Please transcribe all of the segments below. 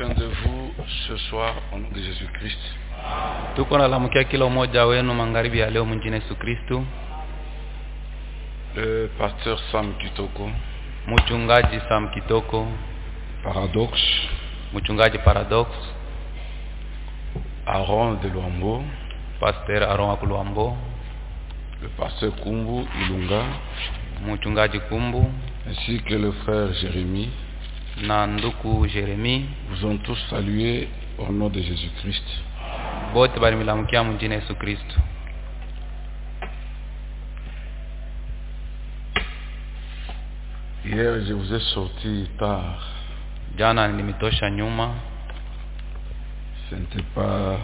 chacun de vous ce soir au nom de Jésus-Christ. Tuko nalamukia kila mmoja wenu magharibi ya leo mjini Yesu Kristo. Le pasteur Sam Kitoko, Mchungaji Sam Kitoko, Paradoxe, Mchungaji Paradox, Aaron de Luambo, Pasteur Aaron wa Luambo, le pasteur Kumbu Ilunga, Mchungaji Kumbu, ainsi que le frère Jérémie, na nduku Jérémie, vous ont tous salué au nom de Jésus-Christ. Bote bali milamukia mjini Yesu Kristo. Hier, je vous ai sorti tard. Jana nilimitosha nyuma. Ce n'était pas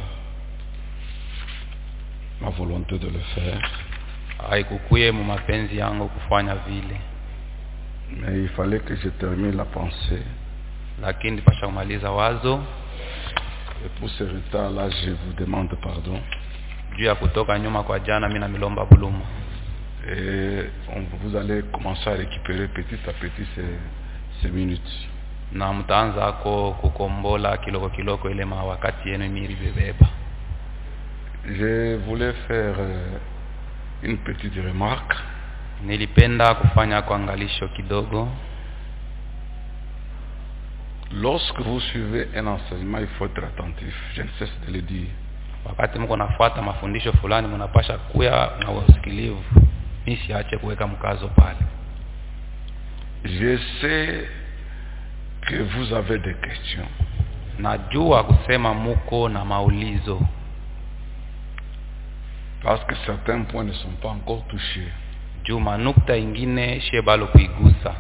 ma volonté de le faire. Haikukuye mu mapenzi yangu kufanya vile. Mais il fallait que je termine la pensée. Lakini pasha kumaliza wazo. Et pour ce retard-là, je vous demande pardon. Juu ya kutoka nyuma kwa jana mimi na milomba buluma. Et vous allez commencer à récupérer petit à petit ces minutes. Na mtaanza ako kukombola kiloko kiloko ile wakati yenu miri bebeba. Je voulais faire une petite remarque. Nilipenda kufanya kuangalisho kidogo. Lorsque vous suivez un enseignement, il faut être attentif. Je ne cesse de le dire. Wakati mko nafuata mafundisho fulani mnapasha kuya na usikilivu. Mimi siache kuweka mkazo pale. Je sais que vous avez des questions. Najua kusema muko na maulizo. Parce que certains points ne sont pas encore touchés. Juma nukta ingine shebalo kuigusa.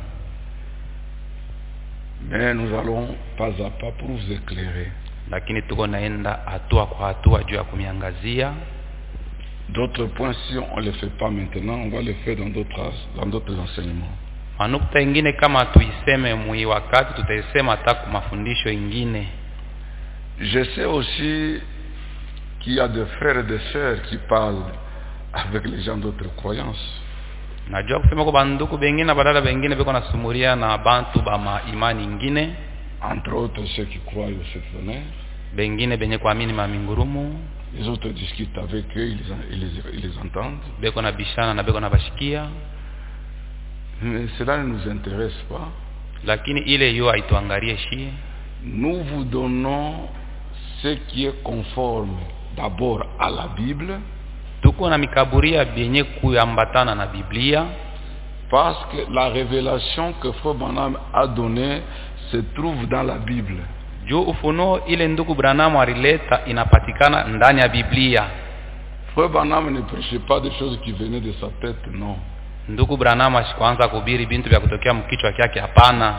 Mais nous allons pas à pas pour vous éclairer. Lakini tuko naenda hatua kwa hatua juu ya kumiangazia. D'autres points, si on ne les fait pas maintenant, on va les faire dans d'autres enseignements. Manukta ingine kama tuiseme mwi wakati tutaisema hata kwa mafundisho ingine. Je sais aussi qu'il y a des frères et des sœurs qui parlent avec les gens d'autres croyances. Najua kusema kwa banduku bengine badala bengine beko nasumuria na bantu ba imani ingine, entre autres ceux qui croient au septonnaire. Bengine benye kuamini mamingurumu. Les autres discutent avec eux, ils les entendent. Beko na bishana na beko na bashikia. Mais cela ne nous intéresse pas. Lakini ile yo haituangalie shie. Nous vous donnons ce qui est conforme d'abord à la Bible. Tuko na mikaburia benye kuambatana na Biblia. Parce que la révélation que Frère Branham a donnée se trouve dans la Bible. Juu ufunuo ile ndugu Branham alileta inapatikana ndani ya Biblia. Frère Branham ne prêchait pas des choses qui venaient de sa tête, non. Ndugu Branham ashikuanza kuhubiri bintu vya kutokea mkichwa kyake, hapana.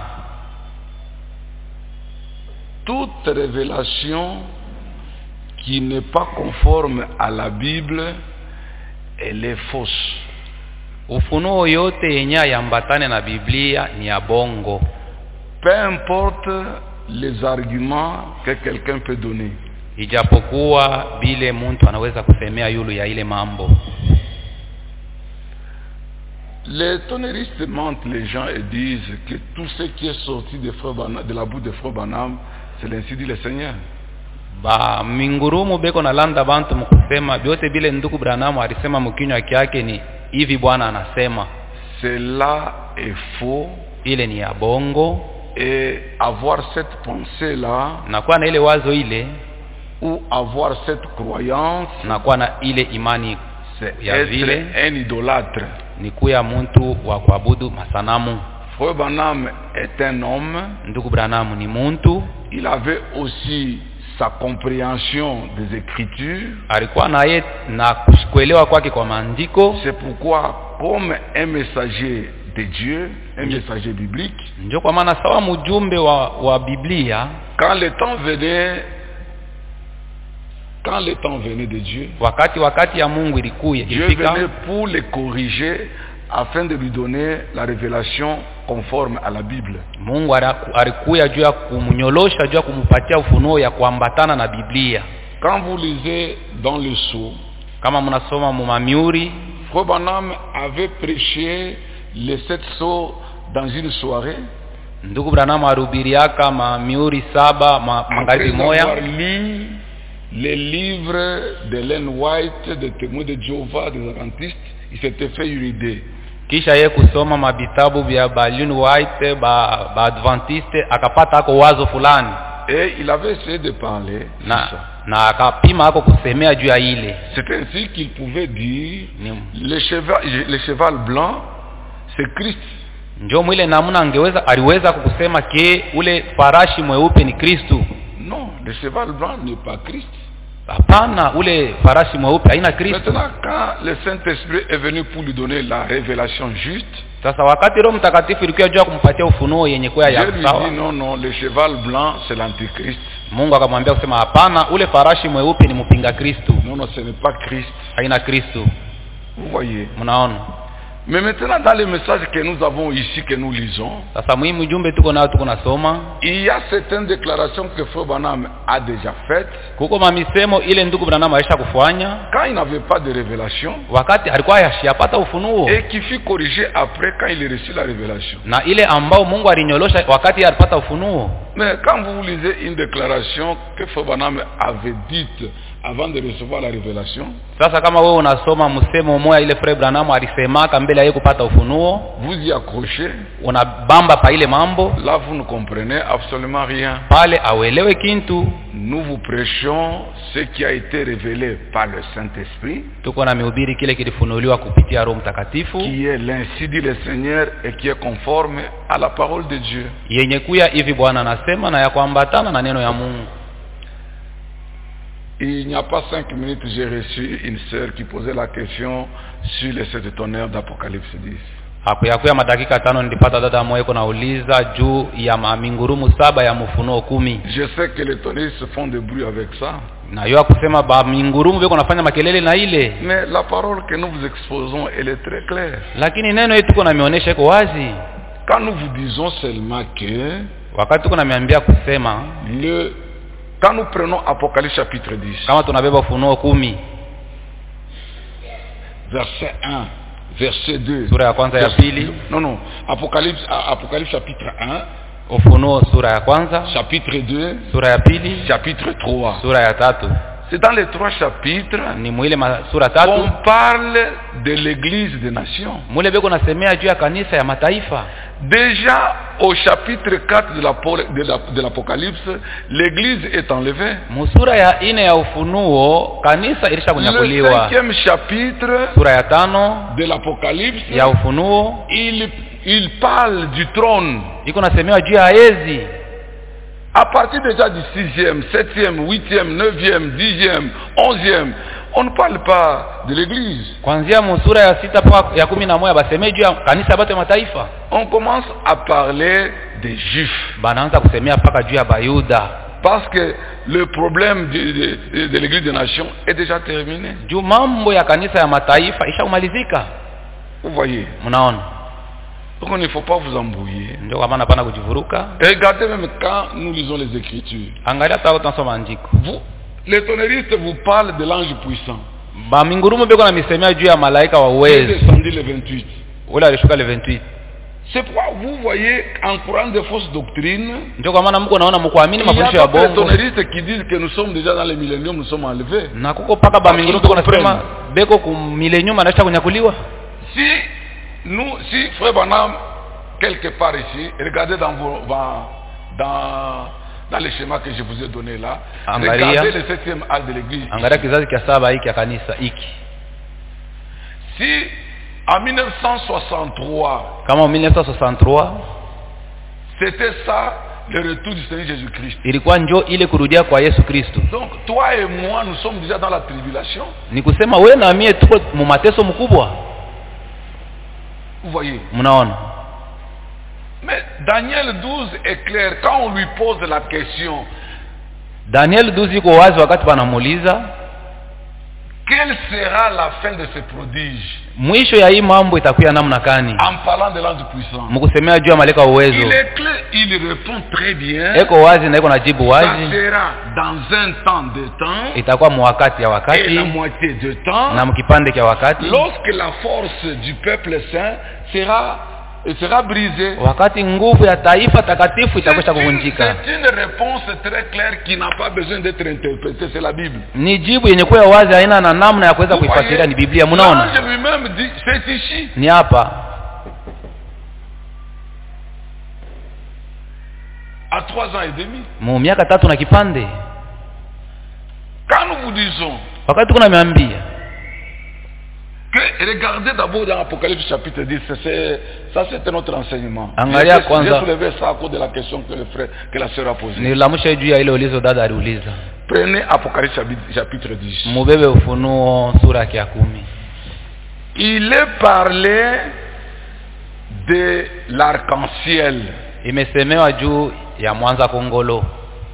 Toute révélation qui n'est pas conforme à la Bible, elle est fausse. Ufunuo yote yenye yambatane na Biblia ni ya bongo. Peu importe les arguments que quelqu'un peut donner. Ijapokuwa bile muntu anaweza kusemea yulu ya ile mambo. Les tonnéristes mentent les gens et disent que tout ce qui est sorti de la bouche de Frère Branham, c'est l'ainsi dit le Seigneur. Ba mingurumu beko na landa bantu mkusema byote bile ndugu Branham alisema mkinywa kyake ni hivi Bwana anasema. Cela est faux. Ile ni ya bongo. Et avoir cette pensée là, na kwa na ile wazo ile, ou avoir cette croyance, na kwa na ile imani ya vile, un idolâtre. Ni kuya muntu wa kuabudu masanamu. Frère Branham est un homme. Ndugu Branham ni muntu. Il avait aussi sa compréhension des Écritures. Alikuwa naye na kuelewa kwake kwa maandiko. C'est pourquoi, comme un messager de Dieu, un messager biblique, ndio kwa maana sawa mjumbe wa Biblia, quand le temps venait de Dieu, wakati ya Mungu ilikuja, Dieu venait pour le corriger afin de lui donner la révélation conforme à la Bible. Mungu alikuja juu ya kumnyolosha, juu ya kumpatia ufunuo ya kuambatana na Biblia. Quand vous lisez dans le Sceau, kama mnasoma mumamiuri, Frère Branham avait prêché les 7 sceaux dans une soirée. Ndugu Branham alihubiriaka miuri 7 magharibi moya. Après avoir lu les livres d'Ellen White, des témoins de Jéhovah, des adventistes, il s'était fait une idée. Kisha yeye kusoma mabitabu vya Ellen White ba Adventiste akapata ako wazo fulani. Et il avait essayé de parler sur ça. Na akapima ako kusemea juu ya ile. C'est ainsi qu'il pouvait dire le cheval blanc c'est Christ. Ndio mwile namna aliweza kukusema ke ule farashi mweupe ni Kristo. Non, le cheval blanc n'est pas Christ. Hapana, ule farashi mweupe haina Kristo. Maintenant quand le Saint-Esprit est venu pour lui donner la révélation juste, sasa wakati Roho Mtakatifu ilikuwa juu kumpatia ufunuo yenye kwa ya sawa, Dieu lui dit non, le cheval blanc c'est l'antichrist. Mungu akamwambia kusema hapana, ule farashi mweupe ni mpinga Kristo. Non, ce n'est pas Christ. Haina Kristo. Vous voyez? Mnaona? Mais maintenant dans les messages que nous avons ici, que nous lisons, sasa muhimu jumbe tuko nao tuko nasoma, il y a certaines déclarations que Frère Branham a déjà faites. Kuko mamisemo ile ndugu Branham alisha kufanya quand il n'avait pas de révélation, wakati alikuwa yashapata ufunuo, et qui fut corrigé après quand il a reçu la révélation. Na ile ambao Mungu alinyolosha wakati alipata ufunuo. Mais quand vous lisez une déclaration que Frère Branham avait dite avant de recevoir la révélation, sasa kama wewe unasoma msemo moja ile Frère Branham alisemaka mbele yeye kupata ufunuo, vous y accrochez, unabamba pa ile mambo, là vous ne comprenez absolument rien. Pale awelewe kintu. Nous vous prêchons ce qui a été révélé par le Saint-Esprit, tuko na mihubiri kile kilifunuliwa kupitia Roho Mtakatifu, qui est l'ainsi dit le Seigneur et qui est conforme à la parole de Dieu. Yenye kuya hivi Bwana anasema na ya kuambatana na neno ya Mungu. Il n'y a pas 5 minutes, j'ai reçu une sœur qui posait la question sur les 7 tonnerres d'Apocalypse 10. Hapo ya madakika 5 nilipata dada moyo kuna uliza juu ya mingurumu 7 ya Ufunuo 10. Je sais que les tonnerres se font de bruit avec ça. Na yeye kusema ba mingurumu beko nafanya makelele na ile. Mais la parole que nous vous exposons, elle est très claire. Lakini neno yetu tuko nameonyesha iko wazi. Quand nous vous disons seulement que wakati tuko namiambia kusema quand nous prenons Apocalypse chapitre 10, kama tunabeba Ufunuo 10 verset 1, verset 2, sura ya kwanza ya pili, non, Apocalypse chapitre 1, Ufunuo sura ya kwanza, chapitre 2, sura ya pili, chapitre 3, sura ya 3. C'est dans les 3 chapitres ni mwile sura 3 on parle de l'église des nations. Mule beko nasemea juu ya kanisa ya mataifa. Déjà au chapitre 4 de l'Apocalypse, l'église est enlevée. Musura ya 4 ya Ufunuo kanisa ilisha kunyakuliwa. Le 5e chapitre sura ya 5 de l'Apocalypse ya Ufunuo il parle du trône. Iko nasemea juu ya enzi. À partir déjà du 6e, 7e, 8e, 9e, 10e, 11e, on ne parle pas de l'église. Kuanzia musura ya 6 mpaka ya 11 baseme juu ya kanisa bate mataifa. On commence à parler des juifs. Banaanza kusemea paka juu ya Bayuda. Parce que le problème de l'église des nations est déjà terminé. Juu mambo ya kanisa ya mataifa ishaumalizika. Vous voyez? Mnaona? Donc il ne faut pas vous embrouiller. Regardez même quand nous lisons les Écritures. Vous, les tonneristes vous parlent de l'ange puissant. Il est descendu le 28. Le 28. C'est pourquoi vous voyez en courant de fausses doctrines. Il y a pas des tonneristes qui disent que nous sommes déjà dans le millénium, nous sommes enlevés. Si Frère Branham, quelque part ici, regardez dans les schémas que je vous ai donnés là, regardez le 7e acte de l'église. Si en 1963, c'était ça le retour du Seigneur Jésus-Christ. Donc toi et moi, nous sommes déjà dans la tribulation. Vous voyez? Mais Daniel 12 est clair. Quand on lui pose la question, Daniel 12 iko wazi wakati banamuuliza, quelle sera la fin de ce prodige? Mwisho ya hii mambo itakuwa namna gani? En parlant de l'ange puissant. Mkusemea juu ya malaika uwezo. Il est clair, il répond très bien. Eko wazi na iko najibu wazi. Ça sera dans un temps de temps. Itakuwa mwakati ya wakati. Et la moitié de temps. Na mkipande cha wakati. Lorsque la force du peuple saint sera et sera brisé. wakati nguvu ya taifa takatifu itakwisha kuvunjika. C'est une réponse très claire qui n'a pas besoin d'être interprétée, c'est la Bible. Ni jibu yenye kuwa wazi, haina na namna ya kuweza kuifuatilia, ni Biblia. Mnaona? L'ange lui-même dit c'est ici. Ni hapa. À 3 ans et demi. Miaka 3 na kipande. Quand nous vous disons wakati kuna miambia que regardez d'abord dans Apocalypse chapitre 10, ça c'est un autre enseignement. Angalia kwanza. J'ai soulevé ça à cause de la question que la sœur a posée. Nilamusha juu ya ile ulizo dada aliuliza. Prenez Apocalypse chapitre 10. Mubebe Ufunuo sura ya 10. Il est parlé de l'arc-en-ciel. Imesemewa juu ya mwanza kongolo.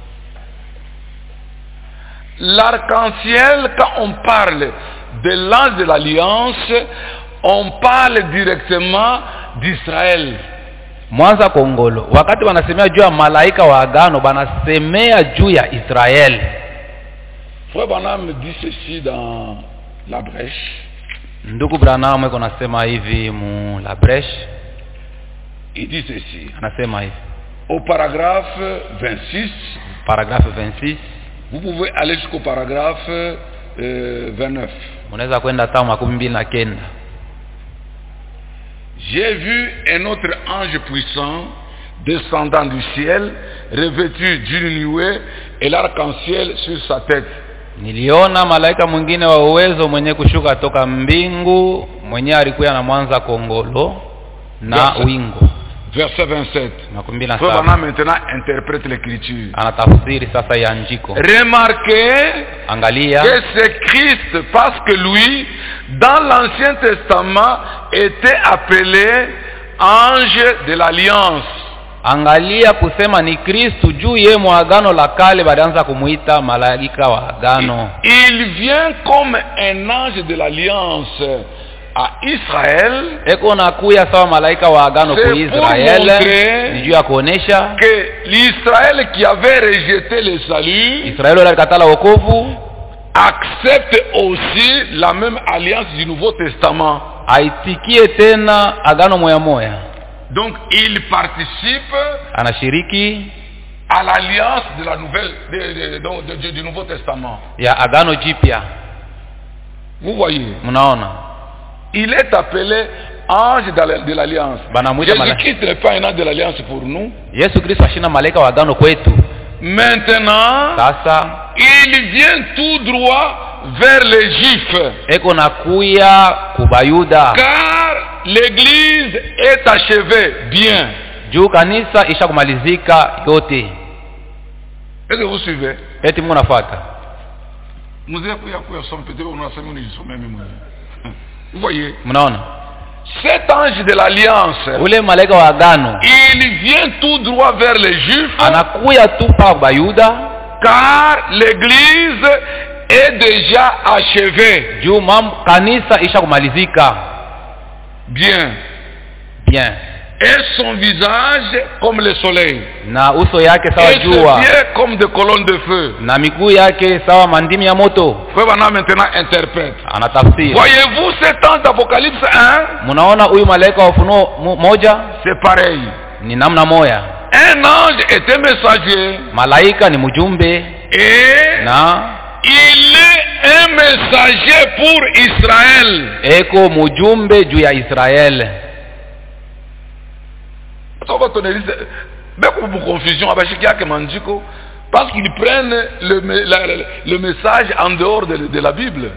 L'arc-en-ciel, quand on parle de l'ange de l'alliance, on parle directement d'Israël. Mwanza kongolo, wakati wanasemea juu ya malaika wa agano, wanasemea juu ya Israel. Frère Branham dit ceci dans la brèche. Ndugu Branham yuko nasema hivi mu la brèche. Il dit ceci. Anasema hivi. Au paragraphe 26. Paragraphe 26. Vous pouvez aller jusqu'au paragraphe 29. Unaweza kwenda hata 29. J'ai vu un autre ange puissant descendant du ciel, revêtu d'une nuée et l'arc-en-ciel sur sa tête. Niliona malaika mwingine wa uwezo mwenye kushuka toka mbingu, mwenye alikuwa na mwanza kongolo na wingo. Verset 27. Frère maintenant interprète l'écriture. Anatafsiri sasa ya andiko. Remarquez Angalia que c'est Christ, parce que lui, dans l'Ancien Testament, était appelé ange de l'alliance. Angalia kusema ni Kristo juu ye muagano la kale balianza kumuita malaika wa agano. Il vient comme un ange de l'alliance à Israël. Eko nakuya sawa malaika wa agano kwa Israel. Ni juu ya kuonesha que l'Israël qui avait rejeté le salut, Israeli alikatala wokovu, accepte aussi la même alliance du Nouveau Testament. Aitikie tena agano moya moya. Donc il participe anashiriki à l'alliance de la nouvelle du Nouveau Testament. Ya agano jipya. Vous voyez? Mnaona? Il est appelé ange de l'alliance. Jésus-Christ n'est pas un ange de l'alliance pour nous. Yesu Kristo ashina malaika wa agano kwetu. Maintenant, sasa il vient tout droit vers les Juifs. Eko nakuya kubayuda. Car l'église est achevée bien. Juu kanisa isha kumalizika yote. Est-ce que vous suivez? Eti mnafuata. Vous voyez? Mnaona? Cet ange de l'alliance, ule malaika wa agano, il vient tout droit vers les Juifs. Anakuya tu pa bayuda. Car l'église est déjà achevée. Juu kanisa isha kumalizika. Bien. Bien. Et son visage comme le soleil. Na uso yake sawa jua. Et ses pieds comme des colonnes de feu. Na miguu yake sawa mandimi ya moto. Frère maintenant interprète. Anatafsiri. Voyez-vous cet ange d'Apocalypse 1? Munaona huyu malaika wa Ufunuo moja? C'est pareil. Ni namna moya. Un ange est un messager. Malaika ni mjumbe. Et il est un messager pour Israël. Eko mjumbe juu ya Israel. Beaucoup de confusion parce qu'ils prennent le message en dehors de la Bible.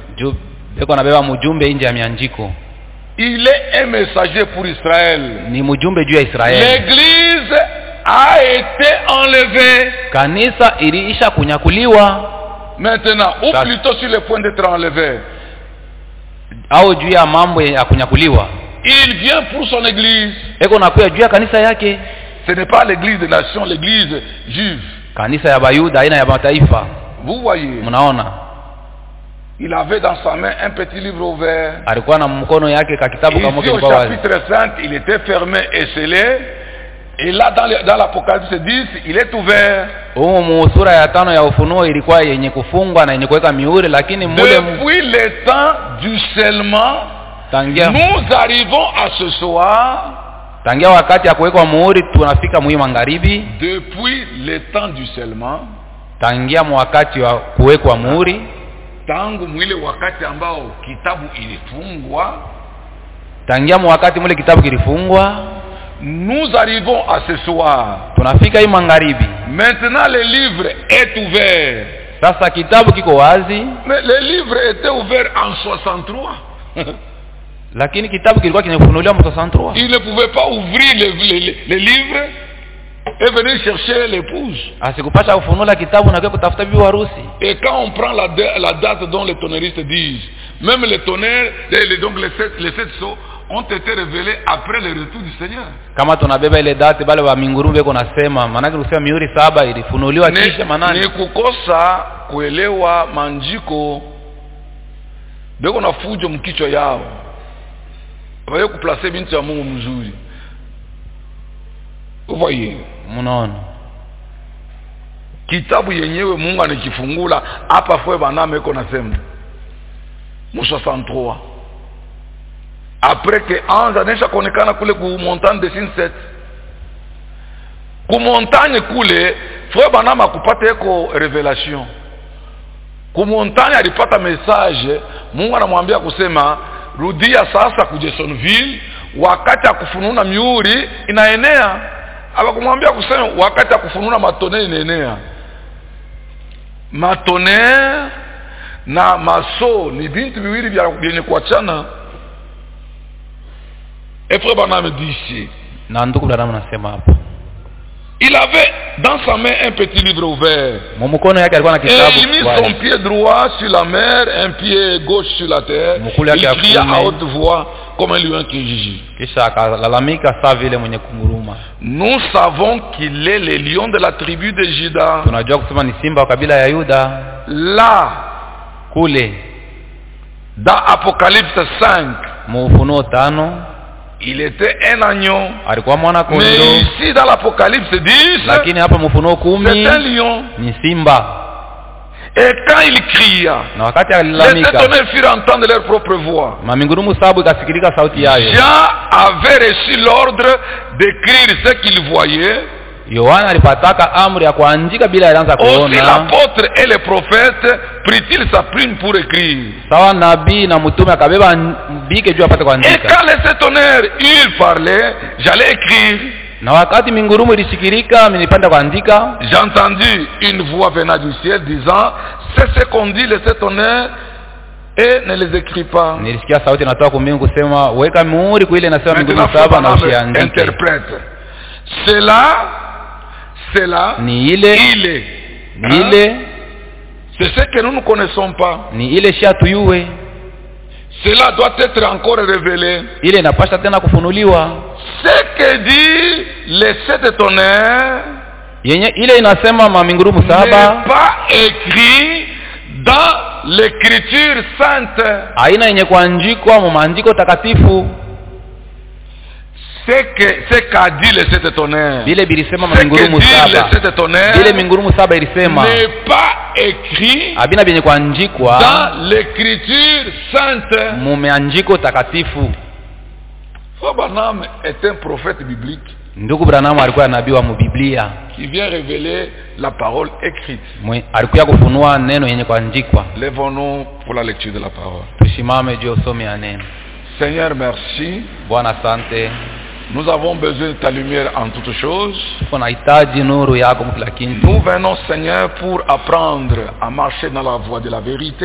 Il est un messager pour Israël. L'église a été enlevée. Kanisa iliisha kunyakuliwa. Maintenant, ou plutôt sur le point d'être enlevé. Au juu ya mambo ya kunyakuliwa. Il vient pour son église. Eko nakuya juu ya kanisa yake. Ce n'est pas l'église des nations, l'église juive. Kanisa ya Bayuda aina ya mataifa. Vous voyez? Mnaona? Il avait dans sa main un petit livre ouvert. Alikuwa na mkono yake ka kitabu kama kile kwa wazi. Au chapitre 5, il était fermé et scellé. Et là dans l'Apocalypse 10, il est ouvert. Sura ya 5 ya Ufunuo ilikuwa yenye kufungwa na yenye kuweka mihuri, lakini depuis le temps du scellement, nous arrivons à ce soir tangia wakati ya kuwekwa muhuri tunafika mwi magharibi. Depuis le temps du scellement, tangia wakati wa kuwekwa muhuri, tangu mwile wakati ambao kitabu ilifungwa, tangia wakati mule kitabu kilifungwa, nous arrivons à ce soir. Tunafika hii magharibi. Maintenant le livre est ouvert. Sasa kitabu kiko wazi. Mais le livre était ouvert en 63. Lakini kitabu kilikuwa kimefunuliwa mu 63. Il ne pouvait pas ouvrir le livre et venir chercher l'épouse. Asikupasha kufunula kitabu na kutafuta bibi harusi. Et quand on prend la date dont les tonneristes disent, même les tonnerres, donc les sept sceaux ont été révélés après le retour du Seigneur. Kama tunabeba ile date bale wa minguru beko nasema, maana kusema mihuri 7 ilifunuliwa kisha manani. Ni kukosa kuelewa manjiko beko na fujo mkichwa yao. Waye kuplacer binti ya Mungu mzuri. Vous voyez? Munaona. Kitabu yenyewe Mungu anikifungula hapa fwe baname iko nasema. Mu 63. Après que ange anesha konekana kule ku montagne de Sinset. Ku montagne kule fwe banama kupata eko revelation. Ku montagne alipata message, Mungu anamwambia kusema rudia sasa ku Jacksonville, wakati ya kufununa miuri inaenea. Abakumwambia kusema wakati ya kufununa matone inaenea. Matone na maso ni bintu viwili vyenye kuachana. Et frère Branham dit ici, na ndugu Branham anasema hapa, il avait dans sa main un petit livre ouvert. Mumukono yake alikuwa na kitabu. Et il mit son pied droit sur la mer, un pied gauche sur la terre. Il cria à haute voix comme un lion qui gigit. Kisha akalalamika sawa vile mwenye kunguruma. Nous savons qu'il est le lion de la tribu de Juda. Tunajua kusema ni simba wa kabila ya Yuda. Là, kule dans Apocalypse 5, Ufunuo 5, il était un agneau. Alikuwa mwana kondoo. Mais ici dans l'Apocalypse 10, lakini hapa Ufunuo 10 c'est un lion. Ni simba. Et quand il cria, na wakati les alilalamika, tonnerres firent entendre leur propre voix. Mamingurumu sabu ikasikilika sauti yayo. Jean avait reçu l'ordre d'écrire ce qu'il voyait. Yohana alipataka amri ya kuandika bila alianza kuona. Aussi l'apôtre et le prophète prit-il sa plume pour écrire. Sawa nabii na mtume akabeba bike juu apate kuandika. Et quand les tonnerres il parlait, j'allais écrire. Na wakati mingurumu ilisikilika nilipanda kuandika. J'ai entendu une voix venant du ciel disant, c'est ce qu'on dit les tonnerres et ne les écris pas. Nilisikia sauti inatoka kwa mbingu kusema weka muhuri kwa ile inasema mingurumu 7 na usiandike. Interprète. Cela ni ile ile ni ile c'est ce que nous ne connaissons pas. Ni ile shatuyue. Cela doit être encore révélé. Ile inapaswa tena kufunuliwa. Ce que dit les 7 tonnerres yenye ile inasema mamingurumu 7 n'est pas écrit dans l'écriture sainte. Haina yenye kuandikwa mu maandiko takatifu. Ce qu'a dit les 7 tonnerres, bile bilisema mamingurumu 7 bile mingurumu 7 ilisema n'est pas écrit abina benye kuandikwa dans l'écriture sainte. Mumeandiko takatifu. Branham est un prophète biblique. Ndugu Branham alikuwa nabii wa Biblia qui vient révéler la parole écrite. Alikuwa kufunua neno yenye kuandikwa. Lèvons-nous pour la lecture de la parole. Tusimame juu usome ya neno. Seigneur, merci. Bwana asante. Nous avons besoin de ta lumière en toutes choses. Nous venons, Seigneur, pour apprendre à marcher dans la voie de la vérité.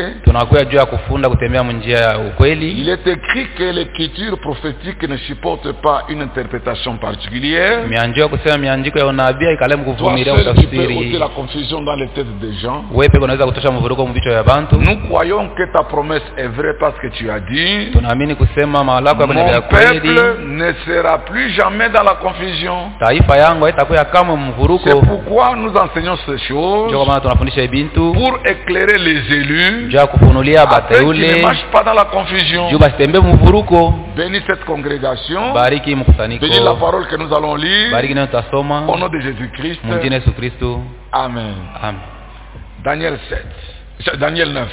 Il est écrit que l'écriture prophétique ne supporte pas une interprétation particulière. Toi seul tu peux ôter la confusion dans les têtes des gens. Nous croyons que ta promesse est vraie parce que tu as dit, mon peuple ne sera plus jamais dans la confusion. C'est pourquoi nous enseignons ces choses pour éclairer les élus afin qu'ils ne marchent pas dans la confusion. Bénis cette congrégation. Bénis la parole que nous allons lire. Au nom de Jésus-Christ. Amen. Daniel 7. Daniel 9.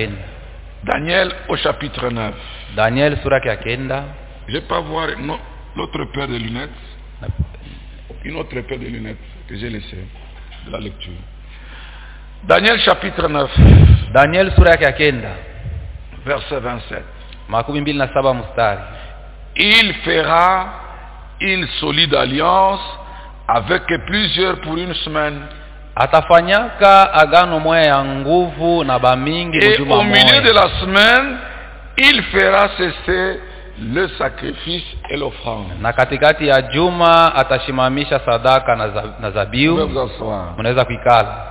Daniel au chapitre 9. Daniel sura ya 9. Je ne vais pas voir, non, l'autre paire de lunettes, une autre paire de lunettes que j'ai laissée de la lecture. Daniel chapitre 9, Daniel sura yake ya 9 verset 27. 27 mstari. Il fera une solide alliance avec plusieurs pour une semaine. Atafanyaka agano moya ya nguvu na bamingi Et mujuma au milieu de moya. la semaine, il fera cesser le sacrifice et l'offrande. Na katikati ya juma atashimamisha sadaka na Vous pouvez zabiu. vous asseoir. Mnaweza kuikala.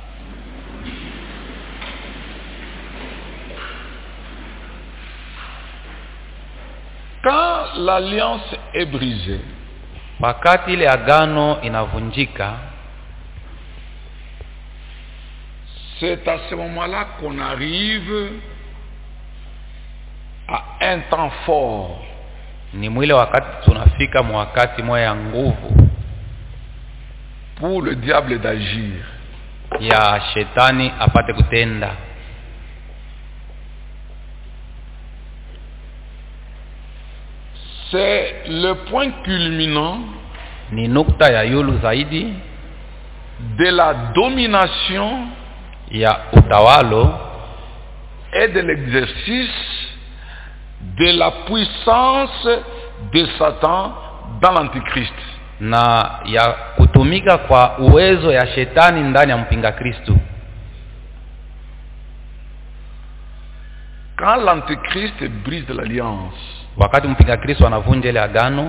Quand l'alliance est brisée, Wakati ile agano inavunjika, c'est à ce moment-là qu'on arrive à un temps fort ni mwile wakati tunafika mwakati moya ya nguvu pour le diable d'agir. ya shetani apate kutenda. C'est le point culminant Ni nukta ya yulu zaidi de la domination ya utawalo et de l'exercice de la puissance de Satan dans l'Antichrist. na ya kutumika kwa uwezo ya shetani ndani ya mpinga Kristo. Quand l'Antichrist brise l'alliance, Wakati mpinga Kristo anavunja ile agano,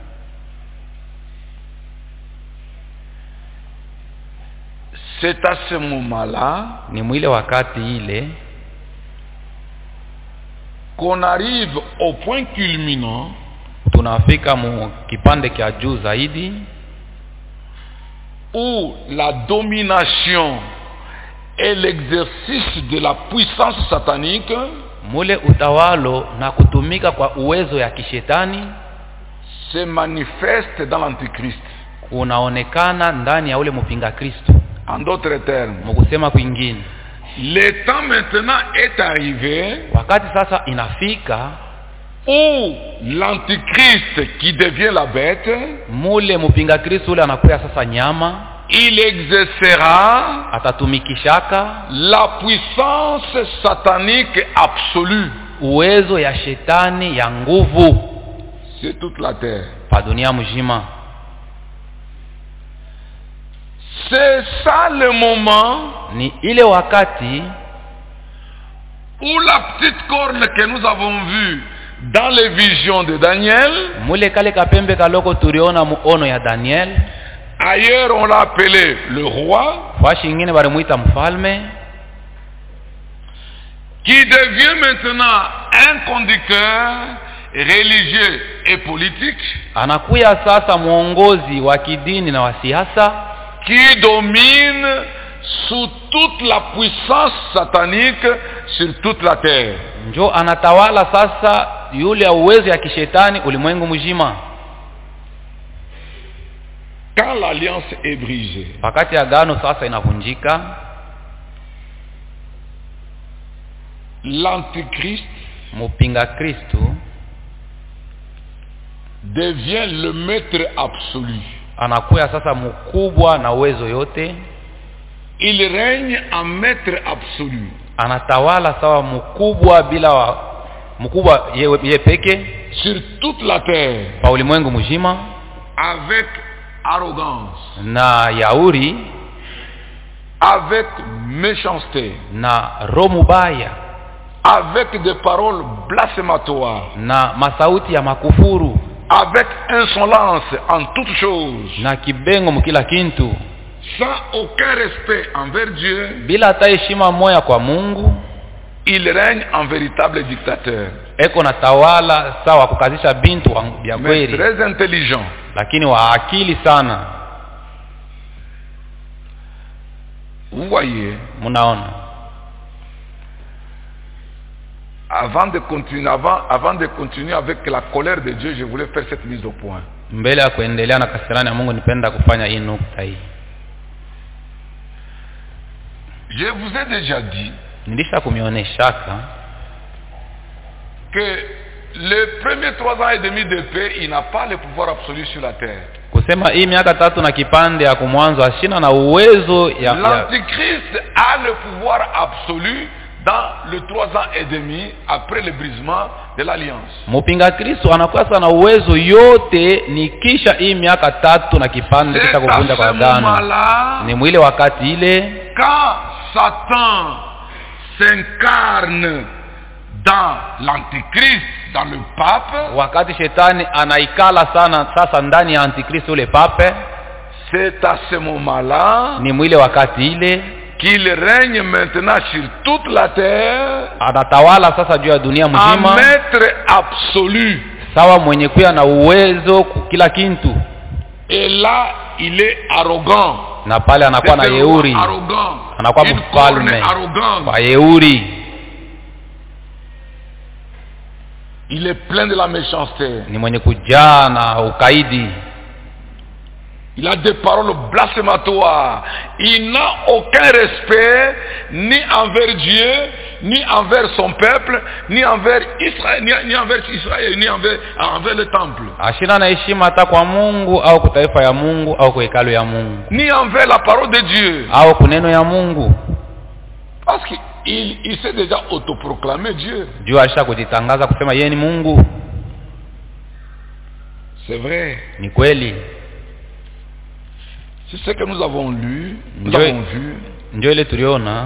c'est à ce moment-là ni mwile wakati ile qu'on arrive au point culminant tunafika mu kipande kia juu zaidi où la domination et l'exercice de la puissance satanique mule utawalo na kutumika kwa uwezo ya kishetani se manifeste dans l'Antichrist. unaonekana ndani ya ule mpinga Kristo. En d'autres termes, Mkusema kwingine, le temps maintenant est arrivé wakati sasa inafika où l'Antichrist, qui devient la bête, mule mpinga Kristo ule anakuwa sasa nyama, il exercera atatumikishaka la puissance satanique absolue uwezo ya shetani ya nguvu sur toute la terre. pa dunia mzima. C'est ça le moment Ni ile wakati où la petite corne que nous avons vue dans les visions de Daniel, mule kale kapembe kaloko tuliona muono ya Daniel, ailleurs on l'a appelé le roi, fashi ingine balimuita mfalme, qui devient maintenant un conducteur religieux et politique, anakuya sasa mwongozi wa kidini na wa siasa, qui domine sous toute la puissance satanique sur toute la terre. njo anatawala sasa yule ya uwezo ya kishetani ulimwengu mzima. Quand l'alliance est brisée, Wakati agano sasa inavunjika, l'Antichrist mpinga Kristo devient le maître absolu. anakuya sasa mkubwa na uwezo yote, Il règne en maître absolu anatawala sawa mkubwa bila wa mkubwa ye peke sur toute la terre pa ulimwengu mzima, avec arrogance, na yauri avec méchanceté, na roho mubaya, avec des paroles blasphématoires, na masauti ya makufuru, avec insolence en toutes choses, na kibengo mkila kintu, sans aucun respect envers Dieu. bila hata heshima moya kwa Mungu. Il règne en véritable dictateur, Eko na tawala sawa kukazisha bintu ya mais kweli, très intelligent. lakini wa akili sana. Vous voyez, Munaona, avant de continuer avec la colère de Dieu, je voulais faire cette mise au point. mbele ya kuendelea na kasirani ya Mungu, nipenda kufanya hii nukta hii. Je vous ai déjà dit Nilisha kumioneshaka que les premiers 3 ans et demi de paix, il n'a pas le pouvoir absolu sur la terre. Kusema hii miaka 3 na kipande ya kumwanzo ashina na uwezo ya l'Antichrist a le pouvoir absolu dans le 3 ans et demi après le brisement de l'alliance. Mpinga Kristo anakuwa na uwezo yote ni kisha hii miaka 3 na kipande kisha kuvunja kwa agano. Ni mwile wakati ile quand Satan s'incarne dans l'Antichrist, dans le pape, wakati shetani anaikala sana sasa ndani ya Antikristo ule pape, c'est à ce moment-là ni mwile wakati ile qu'il règne maintenant sur toute la terre, anatawala sasa juu ya dunia mzima, un maître absolu, sawa mwenye kuwa na uwezo kila kintu. Et là il est arrogant, na pale anakuwa na yeuri, anakuwa mfalme kwa yeuri. Il est plein de la méchanceté, ni mwenye kujaa na ukaidi. Il a des paroles blasphématoires. Il n'a aucun respect ni envers Dieu, ni envers son peuple, ni envers Israël, ni envers Israël, ni envers le temple. Ashina na heshima hata kwa Mungu au kwa taifa ya Mungu au kwa hekalu ya Mungu. Ni envers la parole de Dieu. Au kwa neno ya Mungu. Parce qu'il s'est déjà autoproclamé Dieu. Dieu alisha kujitangaza kusema yeye ni Mungu. C'est vrai. Ni kweli. C'est ce que nous avons lu, nous avons vu. Ndio ile tuliona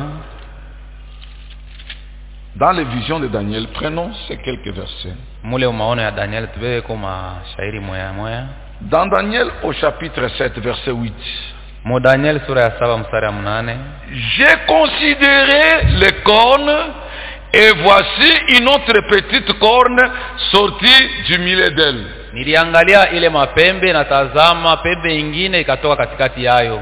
dans les visions de Daniel. Prenons ces quelques versets. Mule maono ya Daniel tubebe kama shairi moya moya. Dans Daniel au chapitre 7 verset 8. Mo Daniel sura ya 7 mstari wa 8. J'ai considéré les cornes et voici une autre petite corne sortie du milieu d'elle. Niliangalia ile mapembe na tazama pembe ingine ikatoka katikati yayo.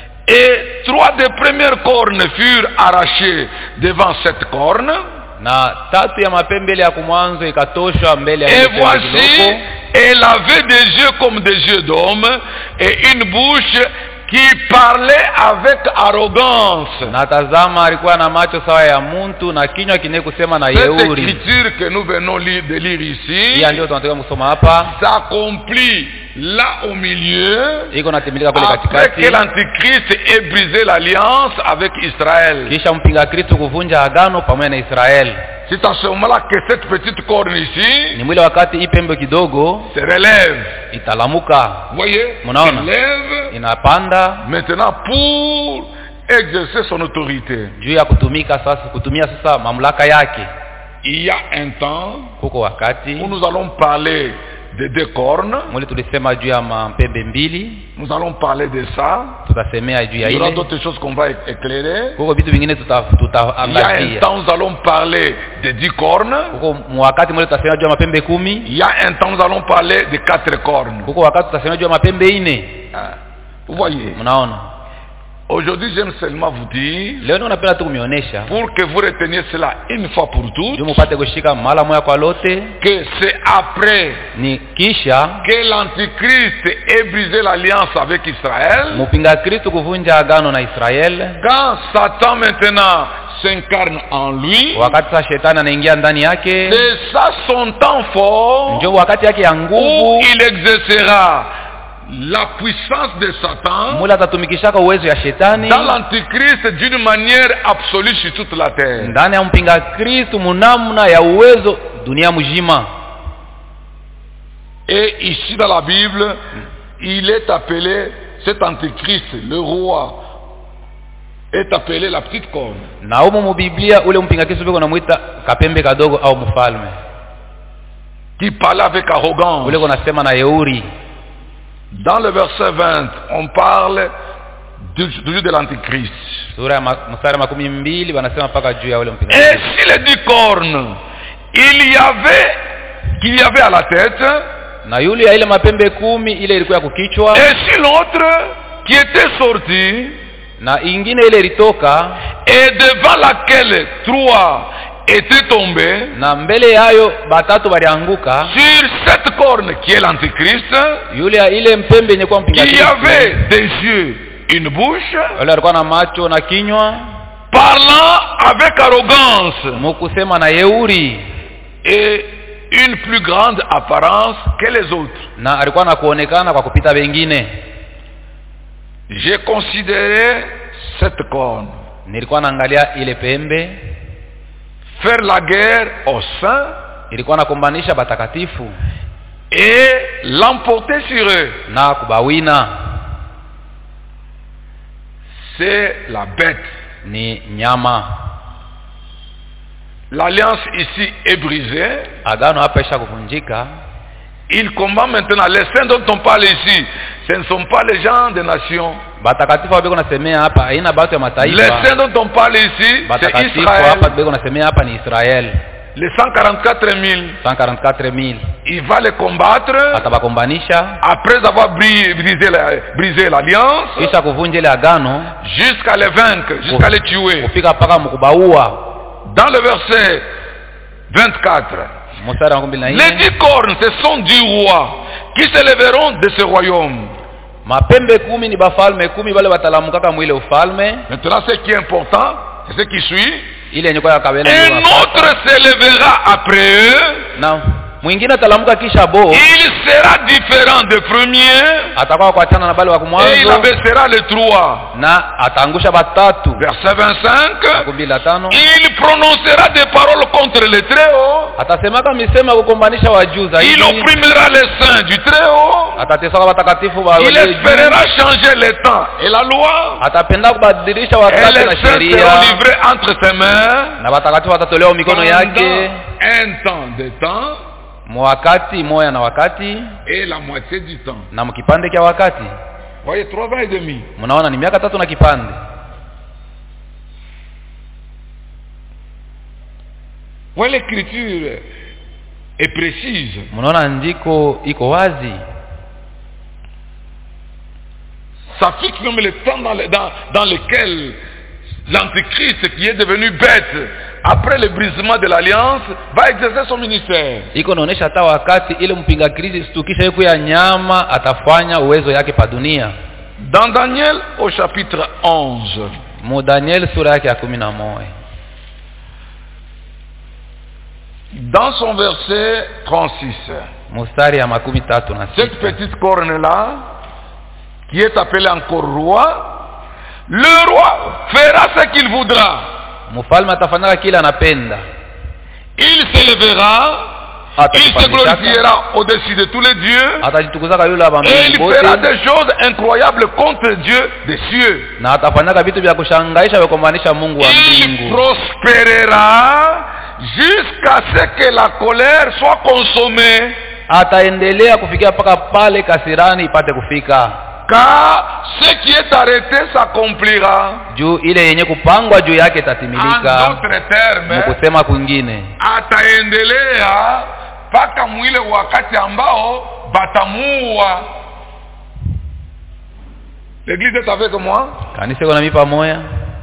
Et 3 des premières cornes furent arrachées devant cette corne. Na 3 ya mapembe ile ya kumwanzo ikatoshwa mbele ya ile pembe. Et voici, elle avait des yeux comme des yeux d'homme et une bouche qui parlait avec arrogance. Na tazama alikuwa na macho sawa ya mtu na kinywa kine kusema na yeuri. Cette écriture que nous venons de lire ici, hii ndio tunataka kusoma hapa, s'accomplit là au milieu, iko natimilika kule katikati, après que l'Antichrist ait brisé l'alliance avec Israël. Kisha mpinga Kristo kuvunja agano pamoja na Israeli. C'est à ce moment-là que cette petite corne ici, ni mwile wakati hii pembe kidogo se relève, italamuka. Voyez, munaona, relève inapanda maintenant pour exercer son autorité. Juu ya kutumika sasa, kutumia sasa mamlaka yake. Il y a un temps kuko wakati où nous allons parler de 2 cornes. Mwile tulisema juu ya mapembe mbili. Nous allons parler de ça. Tutasemea juu ya ile. Il y aura d'autres choses qu'on va éclairer. Kuko vitu vingine tutaangazia. Il y a un temps nous allons parler de 10 cornes. Kuko wakati mwile tutasema juu ya mapembe 10. Il y a un temps nous allons parler de 4 cornes. Kuko wakati tutasema juu ya mapembe 4. Vous voyez. Mnaona? Aujourd'hui, j'aime seulement vous dire, leo napenda tu kumionesha, pour que vous reteniez cela une fois pour toutes, mpate kushika mara moja kwa lote, que c'est après ni kisha que l'Antichrist ait brisé l'alliance avec Israël, mpinga Kristo kuvunja agano na Israel, quand Satan maintenant s'incarne en lui, wakati sa shetani anaingia ndani yake, c'est ça son temps fort, ndio wakati yake ya nguvu, où il exercera la puissance de Satan, mula tatumikishaka uwezo ya shetani dans l'Antichrist d'une manière absolue sur toute la terre. Ndani ya mpinga Kristo munamna ya uwezo dunia mzima. Et ici dans la Bible, il est appelé, cet Antichrist, le roi, est appelé la petite corne. Na humo mu Biblia ule mpinga Kristo beko namuita kapembe kadogo au mfalme. Qui parlait avec arrogance. Ule konasema na yeuri. Dans le verset 20, on parle du jour de l'Antichrist. Sura mstari 12 wanasema paka juu ya ule mpinga. Et si les 10 cornes, qu'il y avait à la tête, na yule ya ile mapembe 10 ile ilikuwa kukichwa, et si l'autre qui était sorti, na ingine ile ilitoka, et devant laquelle 3 étaient tombés, na mbele yayo batatu walianguka, sur cette corne qui est l'Antichrist, yule ya ile mpembe yenye kwa mpinga Kristo, qui avait des yeux, une bouche, yule alikuwa na macho na kinywa, parlant avec arrogance, mkusema na yeuri, et une plus grande apparence que les autres. na alikuwa na kuonekana kwa kupita wengine. J'ai considéré cette corne. Nilikuwa naangalia ile pembe. Faire la guerre aux saints. Ilikuwa nakumbanisha batakatifu. Et l'emporter sur eux. Na kubawina. C'est la bête. Ni nyama. L'alliance ici est brisée. Agano hapa isha kuvunjika. Il combat maintenant. Les saints dont on parle ici, ce ne sont pas les gens des nations. Batakatifu wabeko nasemea hapa haina batu ya mataifa. Les saints dont on parle ici, c'est Israël. Hapa beko nasemea hapa ni Israel. Les 144 000. 144 000. Il va les combattre. Atabakombanisha. Après avoir brisé l'alliance. Kisha kuvunja ile agano. Jusqu'à les vaincre, jusqu'à les tuer. Kufika paka mkubaua. Dans le verset 24. Les 10 cornes, ce sont 10 rois qui se lèveront de ce royaume. Mapembe 10 ni bafalme 10 wale watalamukaka mwile ufalme. Maintenant, ce qui est important, c'est ce qui suit. Ile nyoko ya kabela. Un autre se lèvera après eux. Non. Mwingine atalamuka kisha bo. Il sera différent de premier. Atakuwa kuachana na bale wa kumwanzo. Et il abaissera les trois. Na ataangusha batatu. Verset 25. Il prononcera des paroles contre les Très-Haut. Atasemaka misema kukombanisha wajuu zaidi. Il opprimera les saints du Très-Haut. Atatesaka batakatifu wa. Il espérera changer les temps et la loi. Atapenda kubadilisha wakati na sheria. Et les saints seront livrés entre ses mains. Na batakatifu watatolewa mikono yake. Un temps de temps. Mwakati moya na wakati. Et la moitié du temps. Na mkipande kia wakati. Voyez 3 ans et demi. Mnaona ni miaka 3 na kipande. Voyez l'écriture est précise. Mnaona andiko iko wazi. Ça fixe même le temps dans lequel l'Antichrist, qui est devenu bête après le brisement de l'alliance, va exercer son ministère. Iko naonesha hata wakati ile mpinga Kristo kisha yuko ya nyama atafanya uwezo yake pa dunia. Dans Daniel au chapitre 11. Mu Daniel sura yake ya 11. Dans son verset 36. Mstari ya 36. Cette petite corne là qui est appelée encore roi, le roi fera ce qu'il voudra. Mfalme atafanya kile anapenda. Il se lèvera, il se glorifiera au-dessus de tous les dieux. Atajitukuzaka yule wa mbinguni. Et il fera des choses incroyables contre Dieu des cieux. Na atafanya vitu vya kushangaisha vya kumaanisha Mungu wa mbingu. Il prospérera jusqu'à ce que la colère soit consommée. Ataendelea kufikia paka pale kasirani ipate kufika. Car ce qui est arrêté s'accomplira. Juu ile yenye kupangwa juu yake tatimilika. En d'autres termes, mkusema kwingine, ataendelea paka mwile wakati ambao batamuua. L'église est avec moi? Kanisa iko na mimi pamoja.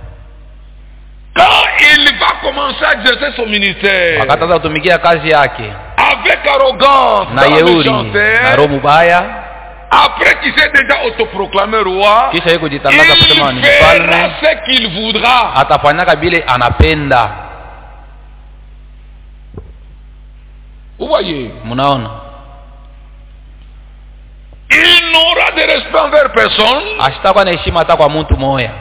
Quand il va commencer à exercer son ministère, akataza kutumikia kazi yake avec arrogance na yeuri na roho mbaya, après qu'il s'est déjà autoproclamé roi, kisha yeye kujitangaza kusema ni mfalme, mfalme, ce qu'il voudra, atafanya vile anapenda. Vous voyez? Mnaona? Il n'aura de respect envers personne. Ashitakuwa na heshima hata kwa mtu mmoja.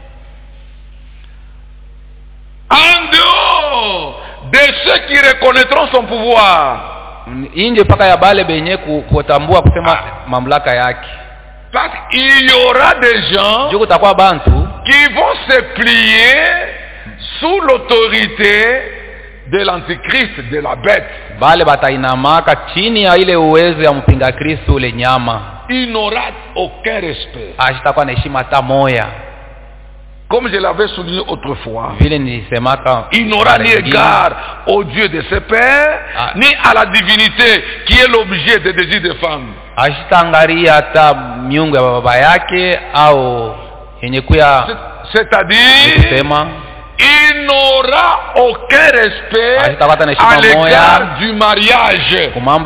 En dehors de ceux qui reconnaîtront son pouvoir. Inje paka ya bale benye kutambua kusema mamlaka yake. Parce qu'il y aura des gens qui vont se plier sous l'autorité de l'antichrist, de la bête. Bale batainamaka chini ya ile uwezo ya mpinga Kristo ule nyama. Il n'aura aucun respect. Ashitakuwa na heshima hata moja. Comme je l'avais souligné autrefois, il n'aura ni égard au Dieu de ses pères, ni à la divinité qui est l'objet des désirs des femmes. C'est-à-dire, il n'aura aucun respect à l'égard du mariage.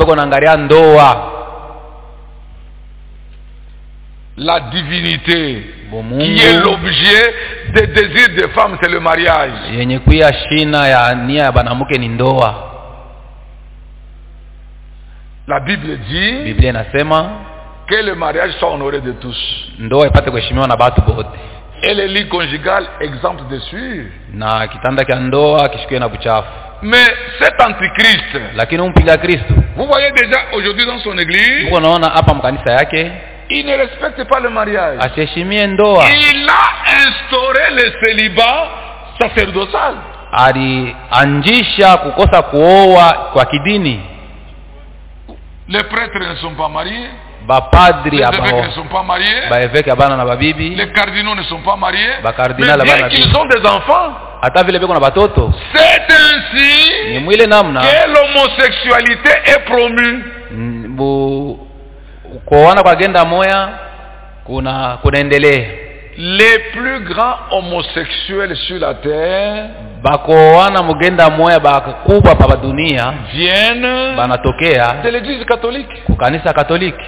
La divinité qui est l'objet des désirs des femmes, c'est le mariage. La Bible dit Biblia inasema que le mariage soit honoré de tous. ndoa ipate kuheshimiwa na watu wote. Et le lit conjugal exempt de suie. Na kitanda cha ndoa kishikiwe na buchafu. Mais cet antichrist, Lakini mpinga Kristo, vous voyez déjà aujourd'hui dans son église, uko naona hapa mkanisa yake il ne respecte pas le mariage. asiheshimie ndoa. Il a instauré le célibat sacerdotal. Alianzisha kukosa kuoa kwa kidini. Les prêtres ne sont pas mariés. Bapadri Les évêques ne abao, sont pas mariés. baeveke abana na babibi, Les cardinaux ne sont pas mariés. bakardinali Mais bien abana qu'ils ont des enfants, hata vile beko na batoto. c'est ainsi Ni mwile namna que l'homosexualité est promue. kuoana kwa genda moya kunaendelea. Les plus grands homosexuels sur la terre Bakoana mugenda moya bakubwa pa dunia viennent banatokea de l'église catholique. ku kanisa Katoliki.